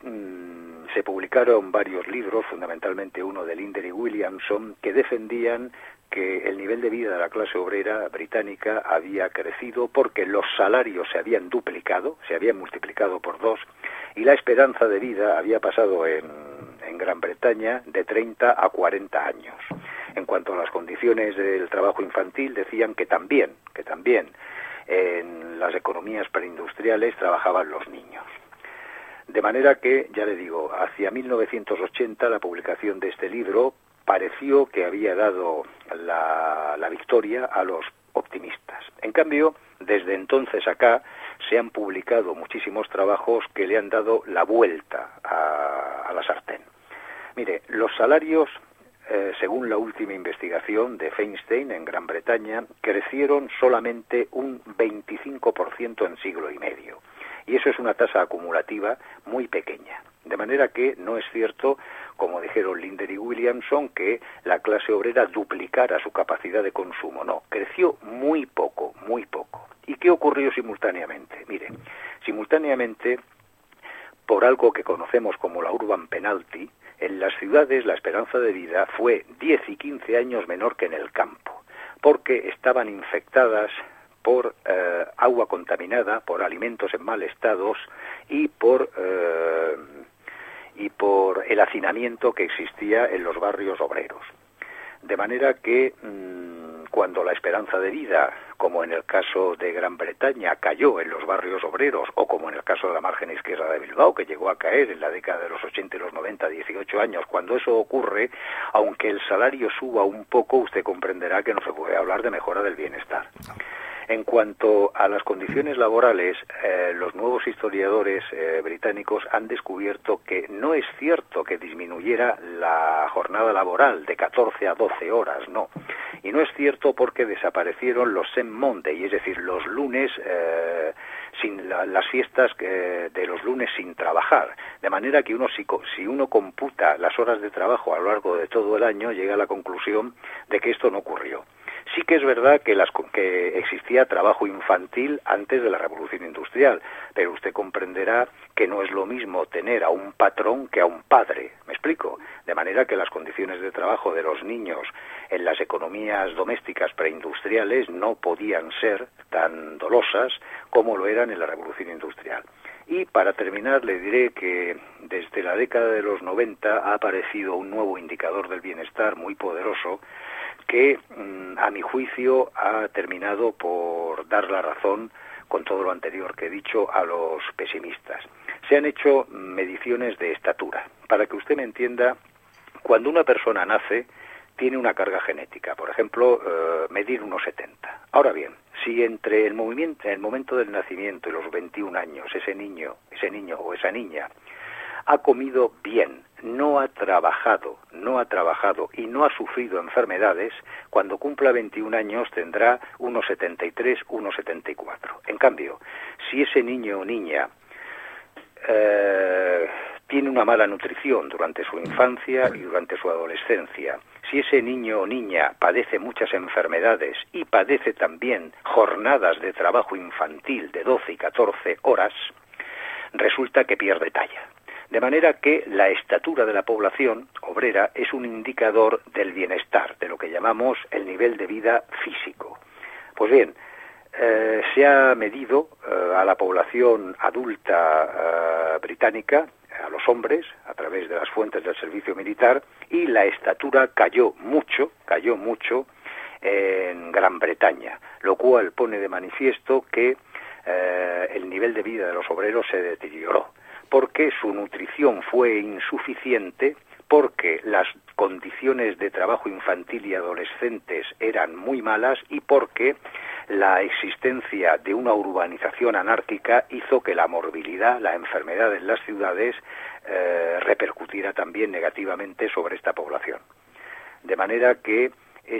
se publicaron varios libros, fundamentalmente uno de Linder y Williamson, que defendían que el nivel de vida de la clase obrera británica había crecido porque los salarios se habían duplicado, se habían multiplicado por 2, y la esperanza de vida había pasado en Gran Bretaña de 30 a 40 años. En cuanto a las condiciones del trabajo infantil, decían que también en las economías preindustriales trabajaban los niños. De manera que, ya le digo, hacia 1980 la publicación de este libro pareció que había dado la victoria a los optimistas. En cambio, desde entonces acá se han publicado muchísimos trabajos que le han dado la vuelta a la sartén. Mire, los salarios, según la última investigación de Feinstein en Gran Bretaña, crecieron solamente un 25% en siglo y medio. y eso es una tasa acumulativa muy pequeña. De manera que no es cierto, como dijeron Linder y Williamson, que la clase obrera duplicara su capacidad de consumo. No, creció muy poco, muy poco. ¿Y qué ocurrió simultáneamente? Mire, simultáneamente, por algo que conocemos como la urban penalty, en las ciudades la esperanza de vida fue 10 y 15 años menor que en el campo, porque estaban infectadas por agua contaminada, por alimentos en mal estado y por el hacinamiento que existía en los barrios obreros. De manera que cuando la esperanza de vida, como en el caso de Gran Bretaña, cayó en los barrios obreros, o como en el caso de la margen izquierda de Bilbao, que llegó a caer en la década de los 80 y los 90, 18 años, cuando eso ocurre, aunque el salario suba un poco, usted comprenderá que no se puede hablar de mejora del bienestar. En cuanto a las condiciones laborales, los nuevos historiadores británicos han descubierto que no es cierto que disminuyera la jornada laboral de 14 a 12 horas, no. Y no es cierto porque desaparecieron los Sem Monday, es decir, los lunes, las fiestas de los lunes sin trabajar. De manera que si uno computa las horas de trabajo a lo largo de todo el año, llega a la conclusión de que esto no ocurrió. Sí que es verdad que existía trabajo infantil antes de la Revolución Industrial, pero usted comprenderá que no es lo mismo tener a un patrón que a un padre, ¿me explico? De manera que las condiciones de trabajo de los niños en las economías domésticas preindustriales no podían ser tan dolosas como lo eran en la Revolución Industrial. Y para terminar le diré que desde la década de los 90 ha aparecido un nuevo indicador del bienestar muy poderoso que, a mi juicio, ha terminado por dar la razón, con todo lo anterior que he dicho, a los pesimistas. Se han hecho mediciones de estatura. Para que usted me entienda, cuando una persona nace, tiene una carga genética. Por ejemplo, medir 1,70. Ahora bien, si entre el momento del nacimiento y los 21 años, ese niño o esa niña ha comido bien, no ha trabajado y no ha sufrido enfermedades, cuando cumpla 21 años tendrá 1,73, 1,74. En cambio, si ese niño o niña tiene una mala nutrición durante su infancia y durante su adolescencia, si ese niño o niña padece muchas enfermedades y padece también jornadas de trabajo infantil de 12 y 14 horas, resulta que pierde talla. De manera que la estatura de la población obrera es un indicador del bienestar, de lo que llamamos el nivel de vida físico. Pues bien, se ha medido a la población adulta británica, a los hombres, a través de las fuentes del servicio militar, y la estatura cayó mucho en Gran Bretaña, lo cual pone de manifiesto que el nivel de vida de los obreros se deterioró, porque su nutrición fue insuficiente, porque las condiciones de trabajo infantil y adolescentes eran muy malas y porque la existencia de una urbanización anárquica hizo que la morbilidad, la enfermedad en las ciudades repercutiera también negativamente sobre esta población. De manera que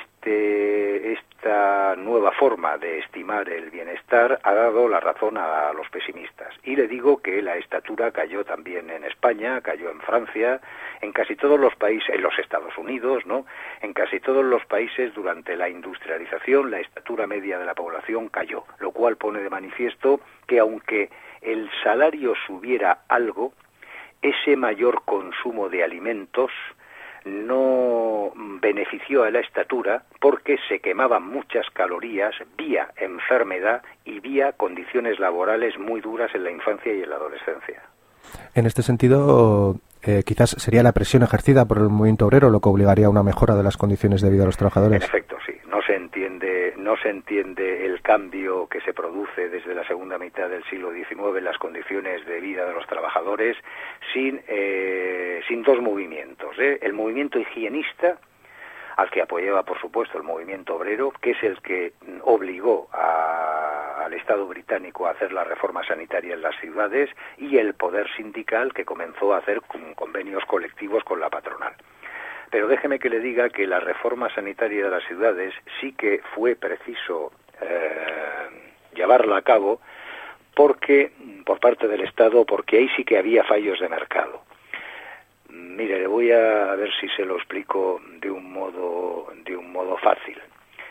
esta nueva forma de estimar el bienestar ha dado la razón a los pesimistas. Y le digo que la estatura cayó también en España, cayó en Francia, en casi todos los países, en los Estados Unidos, ¿no? En casi todos los países durante la industrialización la estatura media de la población cayó, lo cual pone de manifiesto que aunque el salario subiera algo, ese mayor consumo de alimentos no benefició a la estatura porque se quemaban muchas calorías vía enfermedad y vía condiciones laborales muy duras en la infancia y en la adolescencia. En este sentido, quizás sería la presión ejercida por el movimiento obrero lo que obligaría a una mejora de las condiciones de vida de los trabajadores. En efecto, sí. No se entiende el cambio que se produce desde la segunda mitad del siglo XIX en las condiciones de vida de los trabajadores sin dos movimientos. El movimiento higienista, al que apoyaba, por supuesto, el movimiento obrero, que es el que obligó al Estado británico a hacer la reforma sanitaria en las ciudades, y el poder sindical, que comenzó a hacer convenios colectivos con la patronal. Pero déjeme que le diga que la reforma sanitaria de las ciudades sí que fue preciso llevarla a cabo porque, por parte del Estado, porque ahí sí que había fallos de mercado. Mire, le voy a ver si se lo explico de un modo fácil.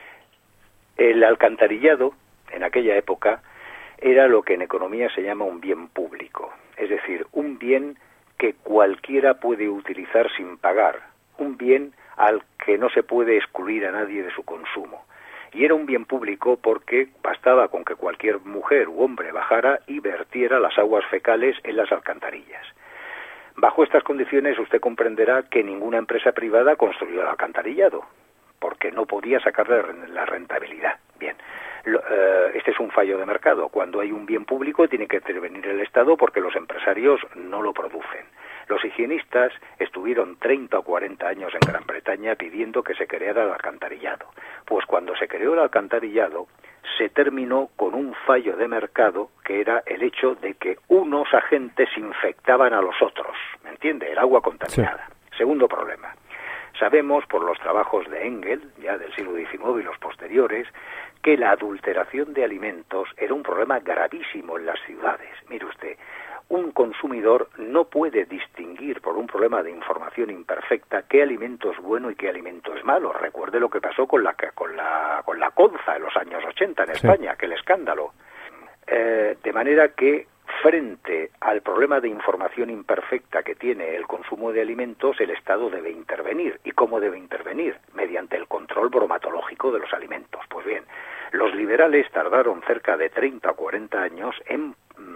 El alcantarillado, en aquella época, era lo que en economía se llama un bien público, es decir, un bien que cualquiera puede utilizar sin pagar, un bien al que no se puede excluir a nadie de su consumo. Y era un bien público porque bastaba con que cualquier mujer u hombre bajara y vertiera las aguas fecales en las alcantarillas. Bajo estas condiciones usted comprenderá que ninguna empresa privada construyó el alcantarillado, porque no podía sacarle la rentabilidad. Bien, este es un fallo de mercado. Cuando hay un bien público tiene que intervenir el Estado porque los empresarios no lo producen. Los higienistas estuvieron 30 o 40 años en Gran Bretaña pidiendo que se creara el alcantarillado. Pues cuando se creó el alcantarillado, se terminó con un fallo de mercado que era el hecho de que unos agentes infectaban a los otros. ¿Me entiende? El agua contaminada. Sí. Segundo problema. Sabemos por los trabajos de Engel, ya del siglo XIX y los posteriores, que la adulteración de alimentos era un problema gravísimo en las ciudades. Mire usted, un consumidor no puede distinguir por un problema de información imperfecta qué alimento es bueno y qué alimento es malo. Recuerde lo que pasó con la colza en los años 80 en España, aquel escándalo. De manera que frente al problema de información imperfecta que tiene el consumo de alimentos, el Estado debe intervenir. ¿Y cómo debe intervenir? Mediante el control bromatológico de los alimentos. Pues bien, los liberales tardaron cerca de 30 o 40 años en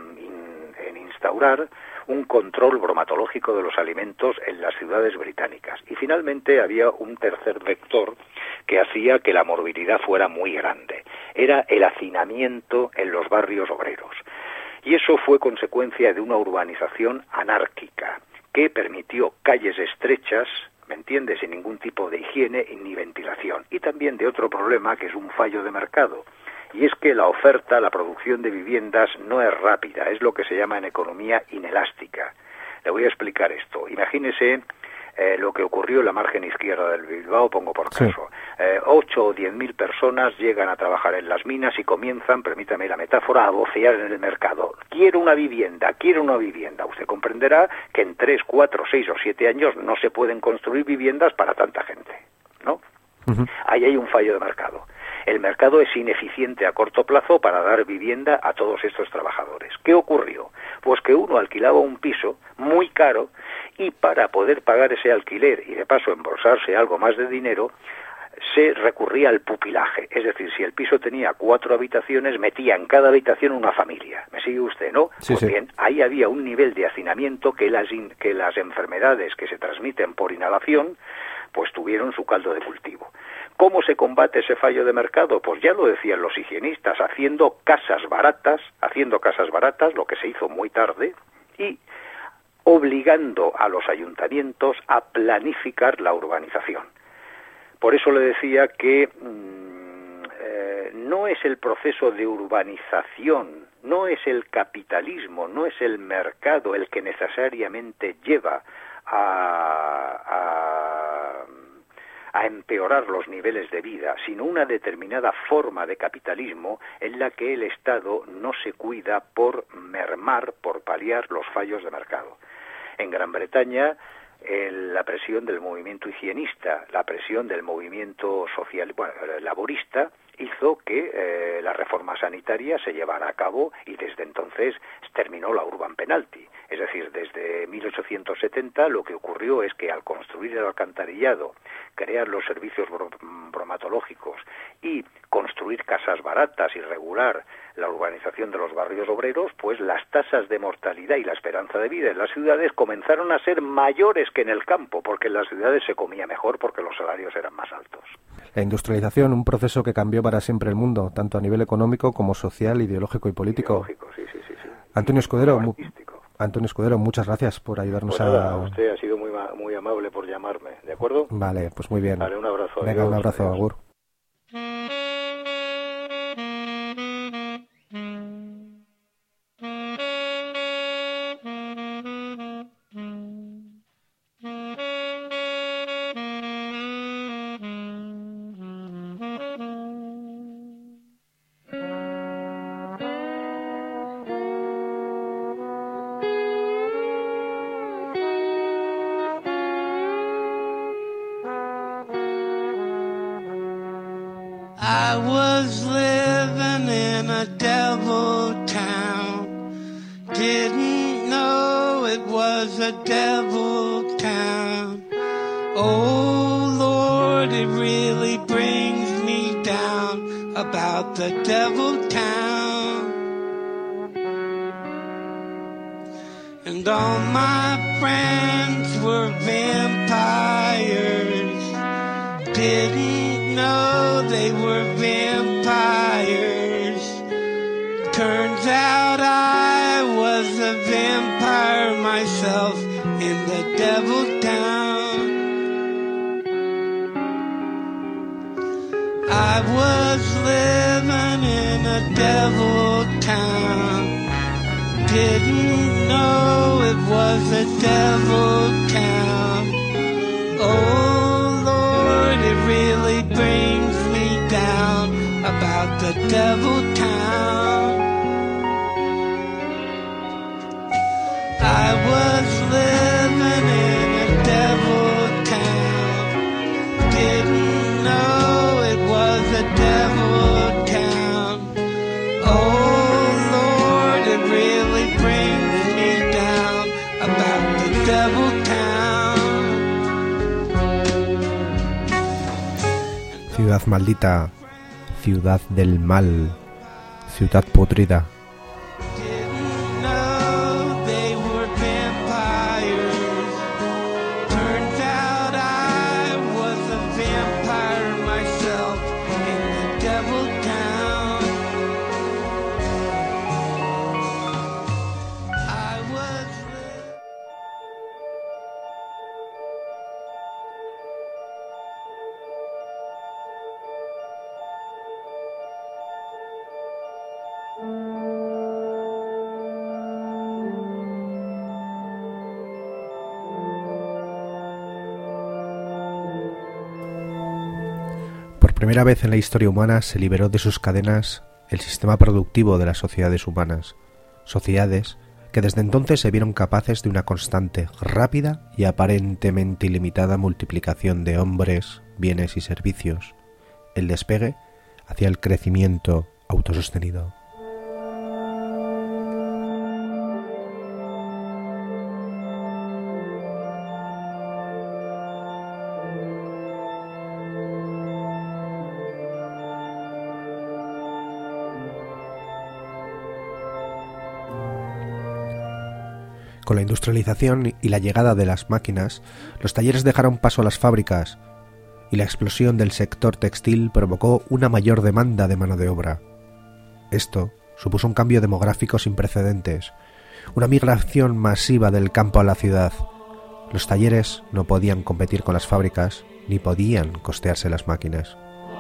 instaurar un control bromatológico de los alimentos en las ciudades británicas. Y finalmente había un tercer vector que hacía que la morbilidad fuera muy grande. Era el hacinamiento en los barrios obreros. Y eso fue consecuencia de una urbanización anárquica que permitió calles estrechas, ¿me entiende?, sin ningún tipo de higiene ni ventilación. Y también de otro problema que es un fallo de mercado. Y es que la oferta, la producción de viviendas no es rápida, es lo que se llama en economía inelástica. Le voy a explicar esto. Imagínese lo que ocurrió en la margen izquierda del Bilbao, pongo por caso. 8 o 10.000 personas llegan a trabajar en las minas y comienzan, permítame la metáfora, a vocear en el mercado. Quiero una vivienda, quiero una vivienda. Usted comprenderá que en 3, 4, 6 o 7 años no se pueden construir viviendas para tanta gente, ¿no? Ahí hay un fallo de mercado. El mercado es ineficiente a corto plazo para dar vivienda a todos estos trabajadores. ¿Qué ocurrió? Pues que uno alquilaba un piso muy caro y para poder pagar ese alquiler y de paso embolsarse algo más de dinero, se recurría al pupilaje. Es decir, si el piso tenía 4 habitaciones, metía en cada habitación una familia. ¿Me sigue usted, no? Sí, pues bien, ahí había un nivel de hacinamiento que las enfermedades que se transmiten por inhalación, pues tuvieron su caldo de cultivo. ¿Cómo se combate ese fallo de mercado? Pues ya lo decían los higienistas, haciendo casas baratas, lo que se hizo muy tarde, y obligando a los ayuntamientos a planificar la urbanización. Por eso le decía que no es el proceso de urbanización, no es el capitalismo, no es el mercado el que necesariamente lleva a empeorar los niveles de vida, sino una determinada forma de capitalismo en la que el Estado no se cuida por mermar, por paliar los fallos de mercado. En Gran Bretaña, la presión del movimiento higienista, la presión del movimiento social, laborista, hizo que la reforma sanitaria se llevara a cabo y desde entonces terminó la Urban Penalty. Es decir, desde 1870 lo que ocurrió es que al construir el alcantarillado, crear los servicios bromatológicos y construir casas baratas y regular la urbanización de los barrios obreros, pues las tasas de mortalidad y la esperanza de vida en las ciudades comenzaron a ser mayores que en el campo, porque en las ciudades se comía mejor porque los salarios eran más altos. La industrialización, un proceso que cambió para siempre el mundo, tanto a nivel económico como social, ideológico y político. Sí. Antonio Escudero, muchas gracias por ayudarnos pues nada, usted ha sido muy amable por llamarme, ¿de acuerdo? Vale, pues muy bien. Vale, un abrazo. Venga, un abrazo, adiós. Agur. I was living in a devil town. Didn't know it was a devil town. Oh Lord, it really brings me down about the devil town. And all my friends were vampires. Didn't know they were vampires. Turns out I was a vampire myself in the devil town. I was living in a devil town. Didn't know it was a devil town. Oh Lord, it really brings me down about the devil town. I was living in a devil town. Didn't know it was a devil town. Oh Lord, it really brings me down about the devil town. Ciudad maldita, ciudad del mal, ciudad podrida. Didn't know they were vampires. Turns out I was a vampire myself in the devil town. I was Por primera vez en la historia humana se liberó de sus cadenas el sistema productivo de las sociedades humanas, sociedades que desde entonces se vieron capaces de una constante, rápida y aparentemente ilimitada multiplicación de hombres, bienes y servicios, el despegue hacia el crecimiento autosostenido. Con la industrialización y la llegada de las máquinas, los talleres dejaron paso a las fábricas y la explosión del sector textil provocó una mayor demanda de mano de obra. Esto supuso un cambio demográfico sin precedentes, una migración masiva del campo a la ciudad. Los talleres no podían competir con las fábricas ni podían costearse las máquinas.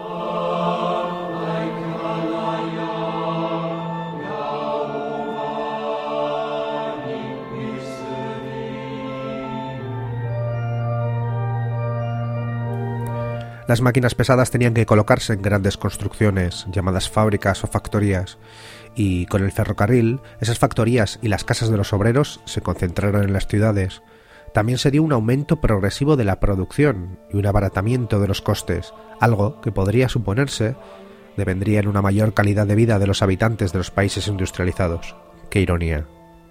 Las máquinas pesadas tenían que colocarse en grandes construcciones, llamadas fábricas o factorías, y con el ferrocarril, esas factorías y las casas de los obreros se concentraron en las ciudades. También se dio un aumento progresivo de la producción y un abaratamiento de los costes, algo que podría suponerse devendría en una mayor calidad de vida de los habitantes de los países industrializados. ¡Qué ironía!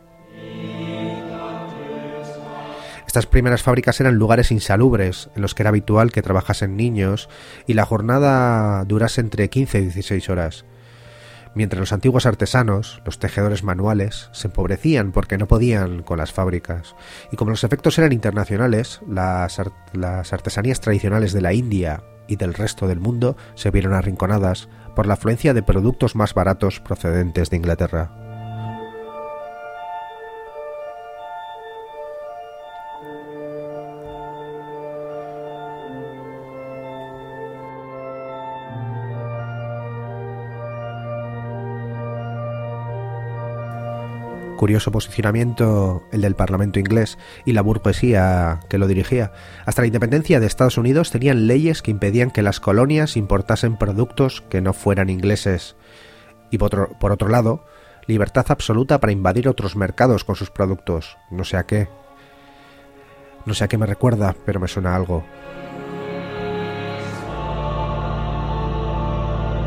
Estas primeras fábricas eran lugares insalubres, en los que era habitual que trabajasen niños y la jornada durase entre 15 y 16 horas. Mientras los antiguos artesanos, los tejedores manuales, se empobrecían porque no podían con las fábricas. Y como los efectos eran internacionales, las artesanías tradicionales de la India y del resto del mundo se vieron arrinconadas por la afluencia de productos más baratos procedentes de Inglaterra. Curioso posicionamiento el del Parlamento inglés y la burguesía que lo dirigía. Hasta la independencia de Estados Unidos tenían leyes que impedían que las colonias importasen productos que no fueran ingleses. Y por otro lado, libertad absoluta para invadir otros mercados con sus productos. No sé a qué me recuerda, pero me suena a algo.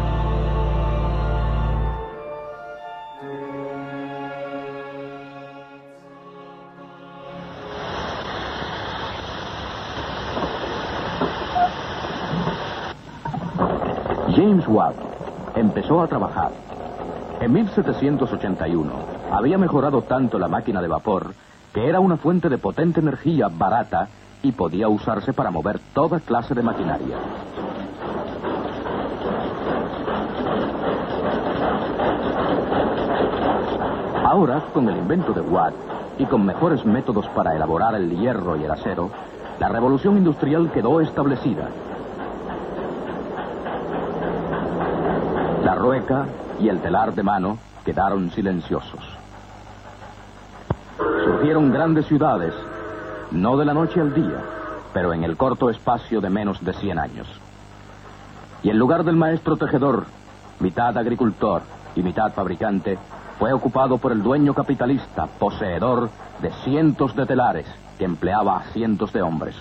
James Watt empezó a trabajar. En 1781 había mejorado tanto la máquina de vapor que era una fuente de potente energía barata y podía usarse para mover toda clase de maquinaria. Ahora, con el invento de Watt y con mejores métodos para elaborar el hierro y el acero, la revolución industrial quedó establecida. La rueca y el telar de mano quedaron silenciosos. Surgieron grandes ciudades, no de la noche al día, pero en el corto espacio de menos de 100 años. Y el lugar del maestro tejedor, mitad agricultor y mitad fabricante, fue ocupado por el dueño capitalista, poseedor de cientos de telares, que empleaba a cientos de hombres.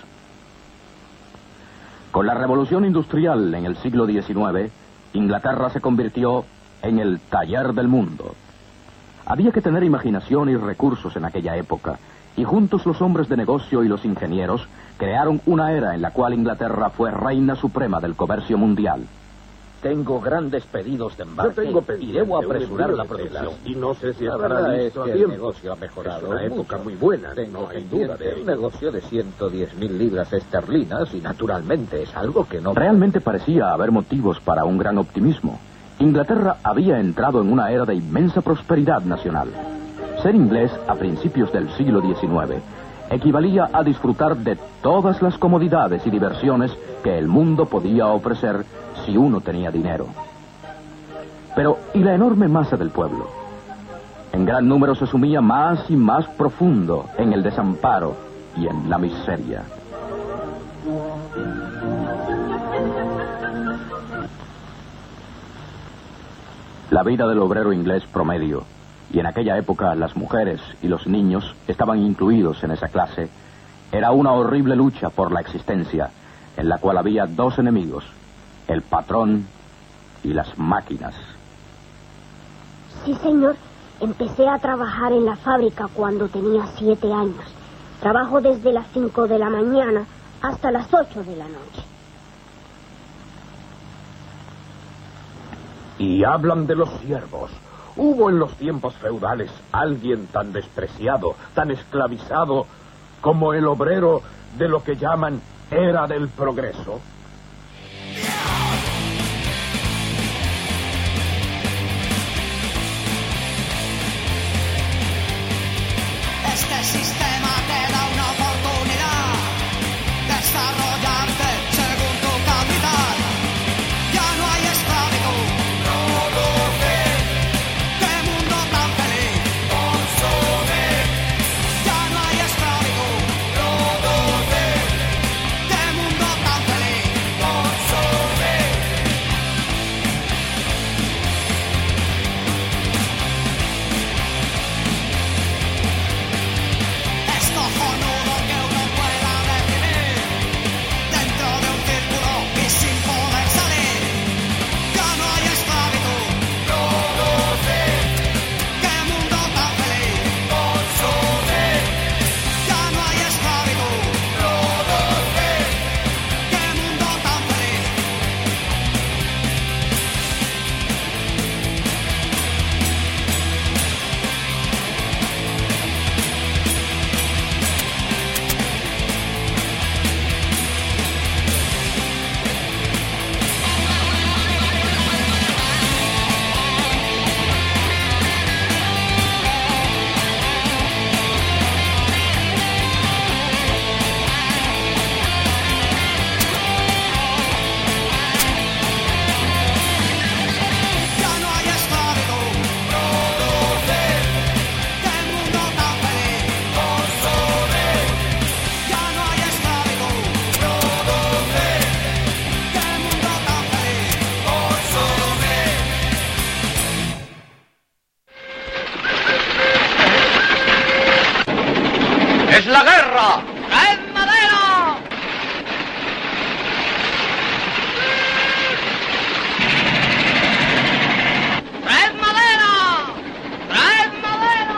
Con la revolución industrial en el siglo XIX, Inglaterra se convirtió en el taller del mundo. Había que tener imaginación y recursos en aquella época, y juntos los hombres de negocio y los ingenieros crearon una era en la cual Inglaterra fue reina suprema del comercio mundial. Tengo grandes pedidos de embarque. Yo tengo pendiente y debo un apresurar envío la de producción. telas, y no sé si La estará verdad es listo a que el tiempo. negocio ha mejorado. Es una época mucho. muy buena, Tengo no hay pendiente duda de un ello. negocio de 110.000 libras esterlinas y naturalmente es algo que no... Realmente parecía haber motivos para un gran optimismo. Inglaterra había entrado en una era de inmensa prosperidad nacional. Ser inglés a principios del siglo XIX equivalía a disfrutar de todas las comodidades y diversiones que el mundo podía ofrecer si uno tenía dinero. Pero, ¿y la enorme masa del pueblo? En gran número se sumía más y más profundo en el desamparo y en la miseria. La vida del obrero inglés promedio, y en aquella época las mujeres y los niños estaban incluidos en esa clase, era una horrible lucha por la existencia, en la cual había dos enemigos, el patrón y las máquinas. Sí, señor. Empecé a trabajar en la fábrica cuando tenía 7 años. Trabajo desde las 5 de la mañana hasta las 8 de la noche. Y hablan de los siervos. ¿Hubo en los tiempos feudales alguien tan despreciado, tan esclavizado, como el obrero de lo que llaman era del progreso? Este sistema te da una oportunidad de desarrollarte según tu capital. Ya no hay esclavitud. ¡Qué mundo tan feliz! Ya no hay esclavitud. ¡Qué mundo tan feliz! Es cojonudo que uno pueda definir dentro de un círculo y sin poder salir. Ya no hay esclavitud. ¡Qué mundo tan feliz! Ya no hay esclavitud. ¡Qué mundo tan feliz! Ya no hay esclavitud. ¡Qué mundo tan feliz! Ya no hay esclavitud. ¡Qué mundo tan feliz! ¡Es la guerra! ¡Traed madera! ¡Traed madera! ¡Traed madera!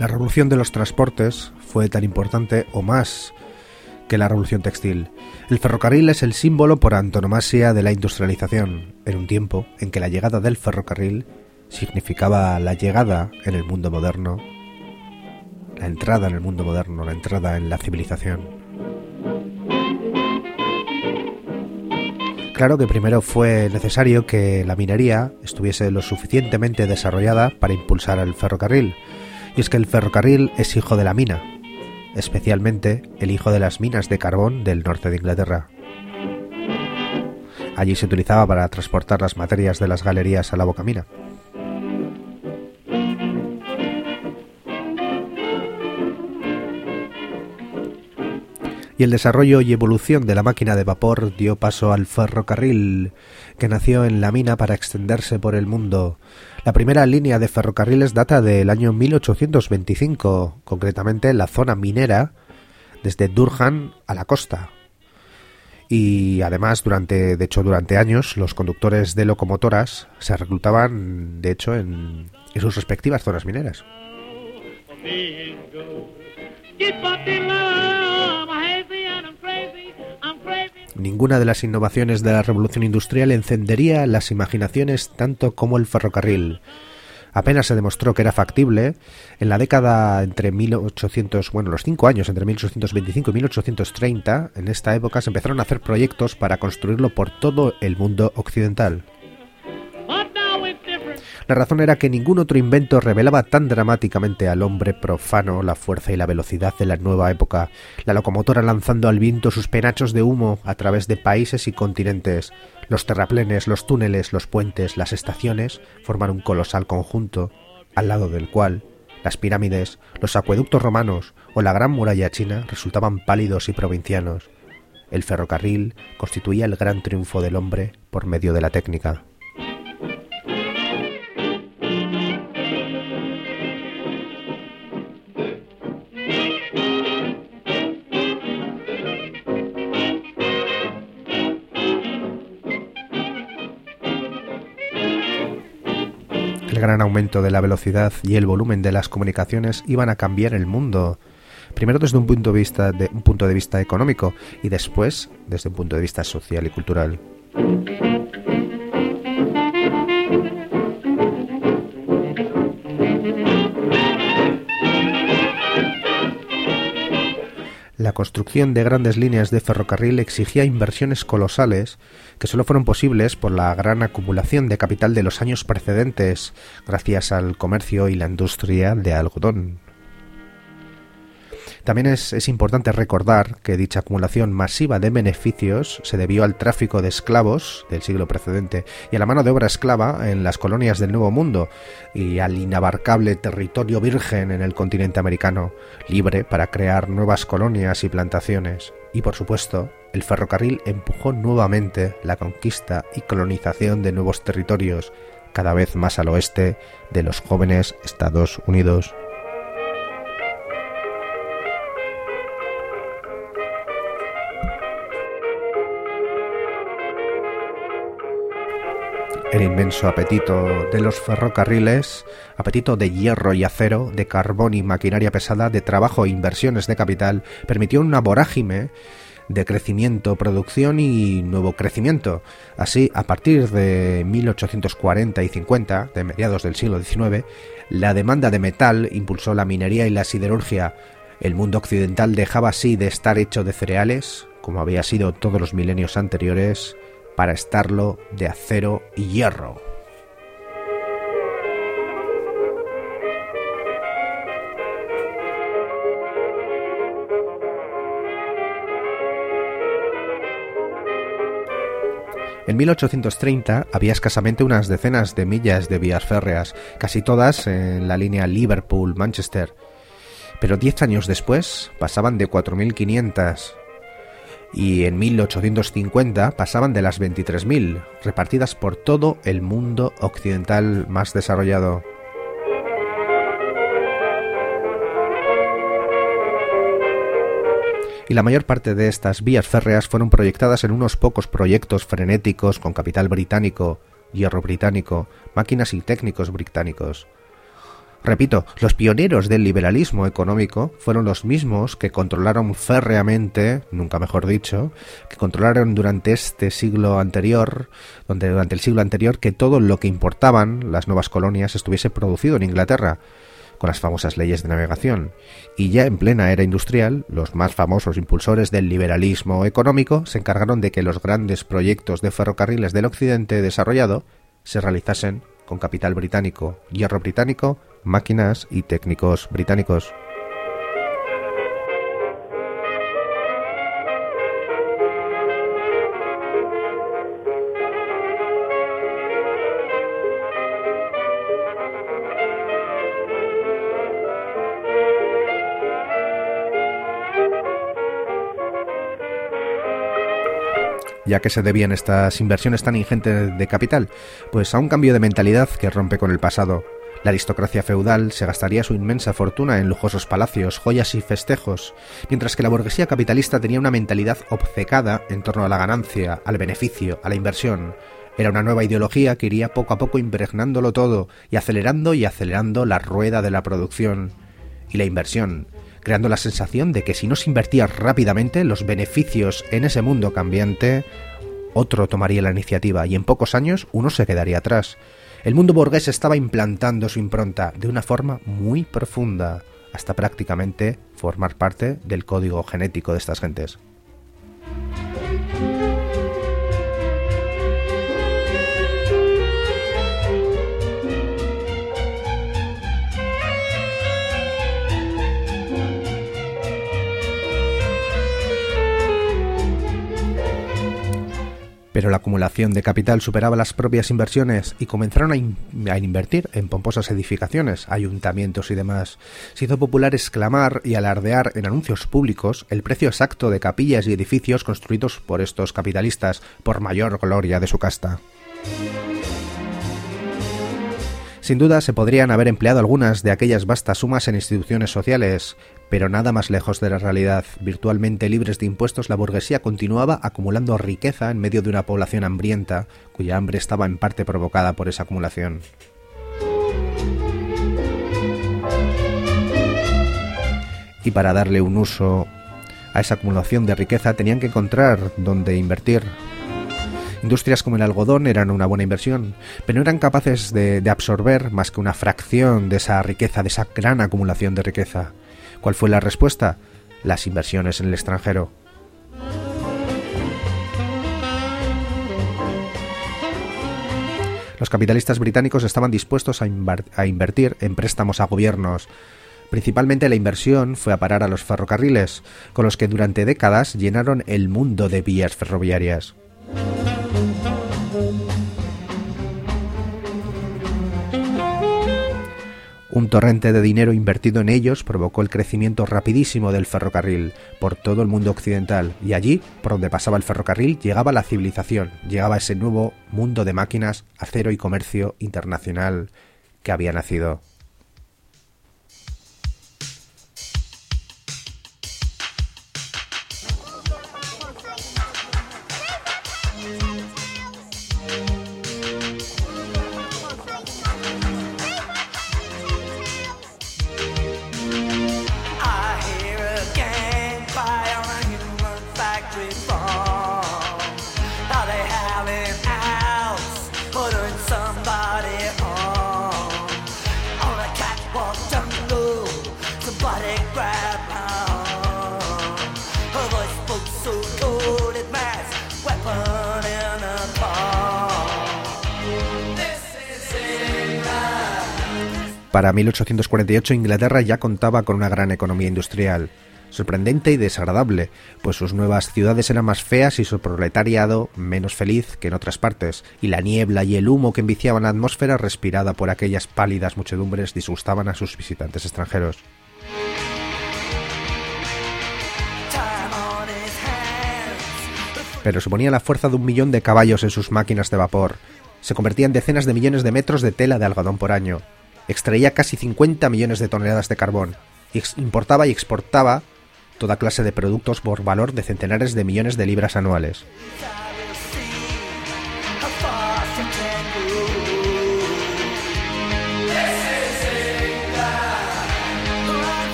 La revolución de los transportes fue tan importante o más que la revolución textil. El ferrocarril es el símbolo por antonomasia de la industrialización, en un tiempo en que la llegada del ferrocarril significaba la llegada en el mundo moderno, la entrada en el mundo moderno, la entrada en la civilización. Claro que primero fue necesario que la minería estuviese lo suficientemente desarrollada para impulsar el ferrocarril. Y es que el ferrocarril es hijo de la mina, especialmente el hijo de las minas de carbón del norte de Inglaterra. Allí se utilizaba para transportar las materias de las galerías a la bocamina. Y el desarrollo y evolución de la máquina de vapor dio paso al ferrocarril, que nació en la mina para extenderse por el mundo. La primera línea de ferrocarriles data del año 1825, concretamente en la zona minera, desde Durham a la costa. Y además, durante años, los conductores de locomotoras se reclutaban, de hecho, en sus respectivas zonas mineras. Ninguna de las innovaciones de la revolución industrial encendería las imaginaciones tanto como el ferrocarril. Apenas se demostró que era factible. En la década entre los 5 años entre 1825 y 1830, en esta época se empezaron a hacer proyectos para construirlo por todo el mundo occidental. La razón era que ningún otro invento revelaba tan dramáticamente al hombre profano la fuerza y la velocidad de la nueva época. La locomotora lanzando al viento sus penachos de humo a través de países y continentes. Los terraplenes, los túneles, los puentes, las estaciones forman un colosal conjunto, al lado del cual las pirámides, los acueductos romanos o la gran muralla china resultaban pálidos y provincianos. El ferrocarril constituía el gran triunfo del hombre por medio de la técnica. El gran aumento de la velocidad y el volumen de las comunicaciones iban a cambiar el mundo, primero desde un punto de vista económico y después desde un punto de vista social y cultural. La construcción de grandes líneas de ferrocarril exigía inversiones colosales que solo fueron posibles por la gran acumulación de capital de los años precedentes, gracias al comercio y la industria de algodón. También es importante recordar que dicha acumulación masiva de beneficios se debió al tráfico de esclavos del siglo precedente y a la mano de obra esclava en las colonias del Nuevo Mundo y al inabarcable territorio virgen en el continente americano, libre para crear nuevas colonias y plantaciones. Y por supuesto, el ferrocarril empujó nuevamente la conquista y colonización de nuevos territorios, cada vez más al oeste de los jóvenes Estados Unidos. El inmenso apetito de los ferrocarriles, apetito de hierro y acero, de carbón y maquinaria pesada, de trabajo e inversiones de capital, permitió una vorágine de crecimiento, producción y nuevo crecimiento. Así, a partir de 1840 y 50, de mediados del siglo XIX, la demanda de metal impulsó la minería y la siderurgia. El mundo occidental dejaba así de estar hecho de cereales, como había sido todos los milenios anteriores, para estarlo de acero y hierro. En 1830 había escasamente unas decenas de millas de vías férreas, casi todas en la línea Liverpool-Manchester, pero 10 años después pasaban de 4.500 y en 1850 pasaban de las 23.000, repartidas por todo el mundo occidental más desarrollado. Y la mayor parte de estas vías férreas fueron proyectadas en unos pocos proyectos frenéticos con capital británico, hierro británico, máquinas y técnicos británicos. Repito, los pioneros del liberalismo económico fueron los mismos que controlaron férreamente, nunca mejor dicho, que controlaron durante el siglo anterior, que todo lo que importaban las nuevas colonias estuviese producido en Inglaterra, con las famosas leyes de navegación. Y ya en plena era industrial, los más famosos impulsores del liberalismo económico se encargaron de que los grandes proyectos de ferrocarriles del occidente desarrollado se realizasen con capital británico, hierro británico, máquinas y técnicos británicos. ¿Ya que se debían estas inversiones tan ingentes de capital? Pues a un cambio de mentalidad que rompe con el pasado. La aristocracia feudal se gastaría su inmensa fortuna en lujosos palacios, joyas y festejos, mientras que la burguesía capitalista tenía una mentalidad obcecada en torno a la ganancia, al beneficio, a la inversión. Era una nueva ideología que iría poco a poco impregnándolo todo y acelerando la rueda de la producción y la inversión, creando la sensación de que si no se invertía rápidamente los beneficios en ese mundo cambiante, otro tomaría la iniciativa y en pocos años uno se quedaría atrás. El mundo burgués estaba implantando su impronta de una forma muy profunda, hasta prácticamente formar parte del código genético de estas gentes. Pero la acumulación de capital superaba las propias inversiones y comenzaron a invertir en pomposas edificaciones, ayuntamientos y demás. Se hizo popular exclamar y alardear en anuncios públicos el precio exacto de capillas y edificios construidos por estos capitalistas, por mayor gloria de su casta. Sin duda se podrían haber empleado algunas de aquellas vastas sumas en instituciones sociales, pero nada más lejos de la realidad. Virtualmente libres de impuestos, la burguesía continuaba acumulando riqueza en medio de una población hambrienta, cuya hambre estaba en parte provocada por esa acumulación. Y para darle un uso a esa acumulación de riqueza tenían que encontrar dónde invertir. Industrias como el algodón eran una buena inversión, pero no eran capaces de absorber más que una fracción de esa riqueza, de esa gran acumulación de riqueza. ¿Cuál fue la respuesta? Las inversiones en el extranjero. Los capitalistas británicos estaban dispuestos a invertir en préstamos a gobiernos. Principalmente la inversión fue a parar a los ferrocarriles, con los que durante décadas llenaron el mundo de vías ferroviarias. Un torrente de dinero invertido en ellos provocó el crecimiento rapidísimo del ferrocarril por todo el mundo occidental, y allí, por donde pasaba el ferrocarril, llegaba la civilización, llegaba ese nuevo mundo de máquinas, acero y comercio internacional que había nacido. Para 1848 Inglaterra ya contaba con una gran economía industrial, sorprendente y desagradable, pues sus nuevas ciudades eran más feas y su proletariado menos feliz que en otras partes, y la niebla y el humo que enviciaban la atmósfera respirada por aquellas pálidas muchedumbres disgustaban a sus visitantes extranjeros. Pero suponía la fuerza de 1 millón de caballos en sus máquinas de vapor, se convertía en decenas de millones de metros de tela de algodón por año, extraía casi 50 millones de toneladas de carbón, y importaba y exportaba toda clase de productos por valor de centenares de millones de libras anuales.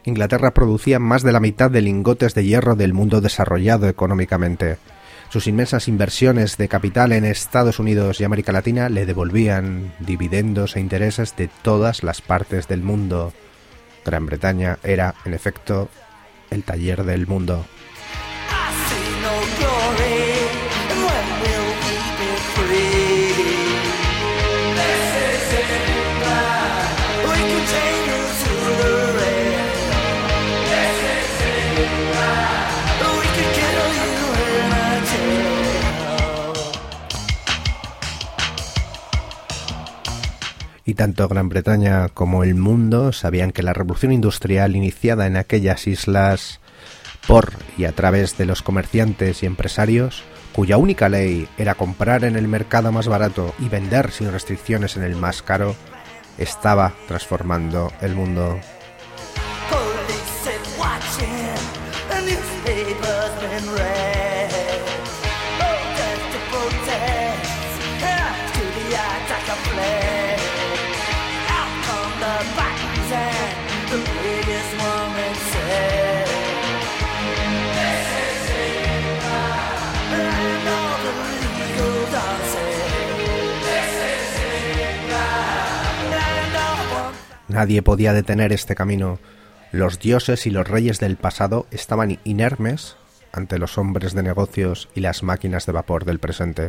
Inglaterra producía más de la mitad de lingotes de hierro del mundo desarrollado económicamente. Sus inmensas inversiones de capital en Estados Unidos y América Latina le devolvían dividendos e intereses de todas las partes del mundo. Gran Bretaña era, en efecto, el taller del mundo. Y tanto Gran Bretaña como el mundo sabían que la revolución industrial iniciada en aquellas islas por y a través de los comerciantes y empresarios, cuya única ley era comprar en el mercado más barato y vender sin restricciones en el más caro, estaba transformando el mundo. Nadie podía detener este camino. Los dioses y los reyes del pasado estaban inermes ante los hombres de negocios y las máquinas de vapor del presente.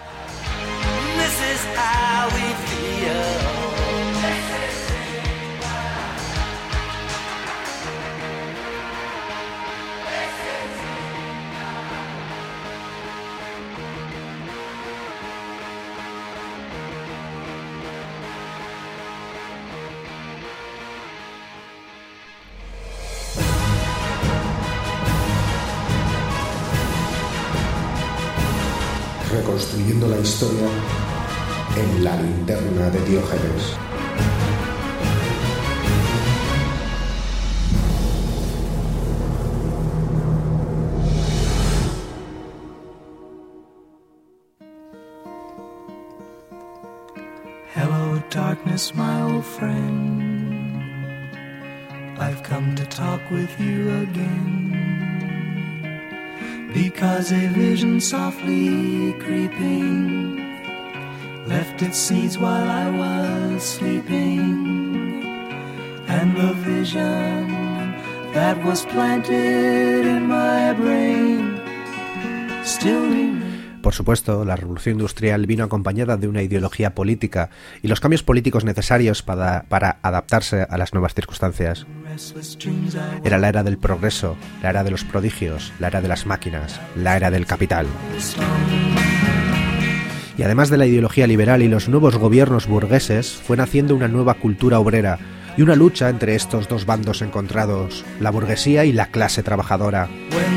Reconstruyendo la historia en la linterna de Diógenes. Hello, darkness, my old friend. I've come to talk with you again. Because a vision softly creeping left its seeds while I was sleeping, and the vision that was planted in my brain still remains. Por supuesto, la revolución industrial vino acompañada de una ideología política y los cambios políticos necesarios para adaptarse a las nuevas circunstancias. Era la era del progreso, la era de los prodigios, la era de las máquinas, la era del capital. Y además de la ideología liberal y los nuevos gobiernos burgueses, fue naciendo una nueva cultura obrera y una lucha entre estos dos bandos encontrados, la burguesía y la clase trabajadora.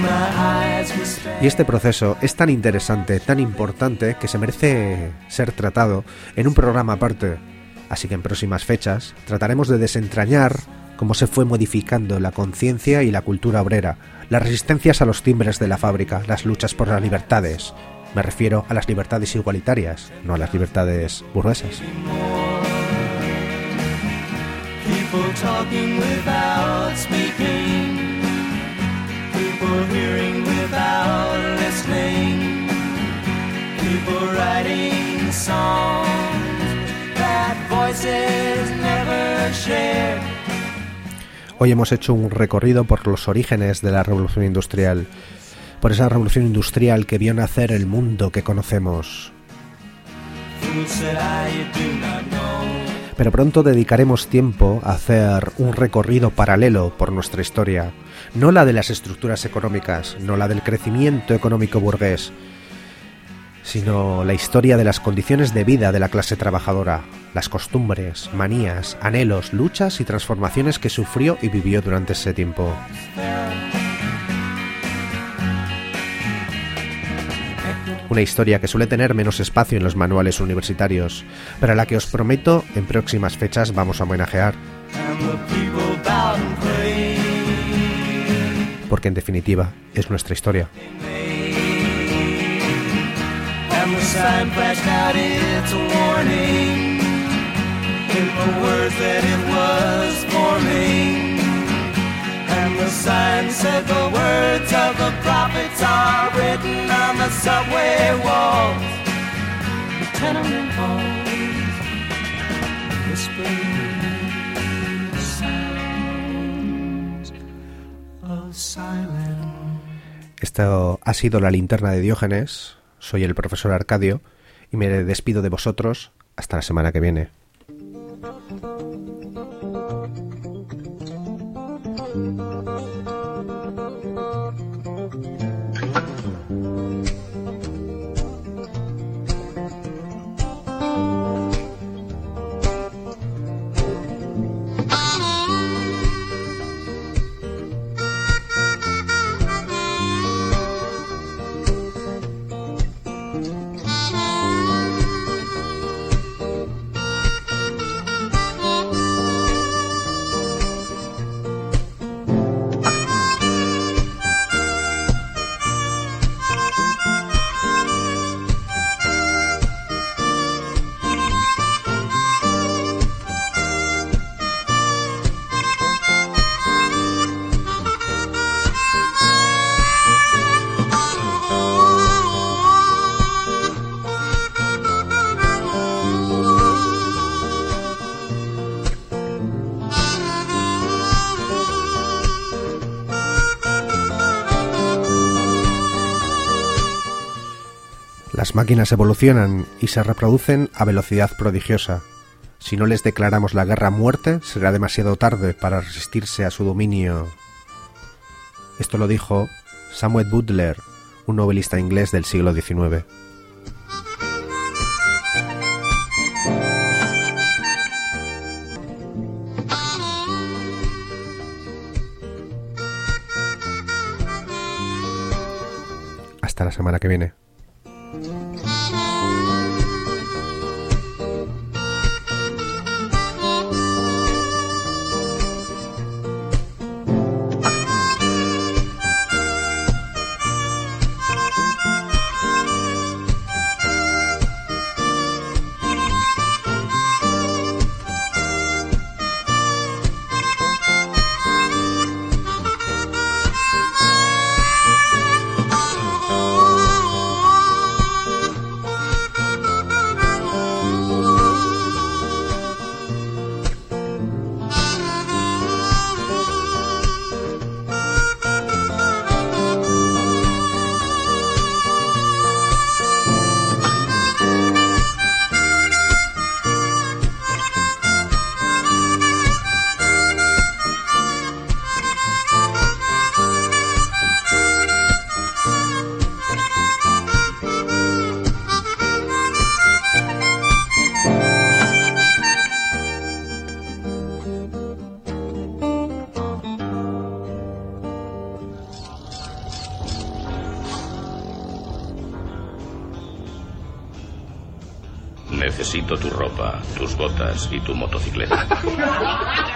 Y este proceso es tan interesante, tan importante, que se merece ser tratado en un programa aparte. Así que en próximas fechas trataremos de desentrañar cómo se fue modificando la conciencia y la cultura obrera, las resistencias a los timbres de la fábrica, las luchas por las libertades. Me refiero a las libertades igualitarias, no a las libertades burguesas. People talking without speaking, people hearing without listening, people writing songs that voices never share. Hoy hemos hecho un recorrido por los orígenes de la revolución industrial, por esa revolución industrial que vio nacer el mundo que conocemos. Pero pronto dedicaremos tiempo a hacer un recorrido paralelo por nuestra historia, no la de las estructuras económicas, no la del crecimiento económico burgués, sino la historia de las condiciones de vida de la clase trabajadora, las costumbres, manías, anhelos, luchas y transformaciones que sufrió y vivió durante ese tiempo. Una historia que suele tener menos espacio en los manuales universitarios, pero a la que os prometo en próximas fechas vamos a homenajear. Porque en definitiva es nuestra historia. sign said the words of the prophets are written on the subway walls, the tenement halls, whispering sounds of silence. Esto ha sido La Linterna de Diógenes. Soy el profesor Arcadio y me despido de vosotros hasta la semana que viene. Las máquinas evolucionan y se reproducen a velocidad prodigiosa. Si no les declaramos la guerra a muerte, será demasiado tarde para resistirse a su dominio. Esto lo dijo Samuel Butler, un novelista inglés del siglo XIX. Hasta la semana que viene. Necesito tu ropa, tus botas y tu motocicleta.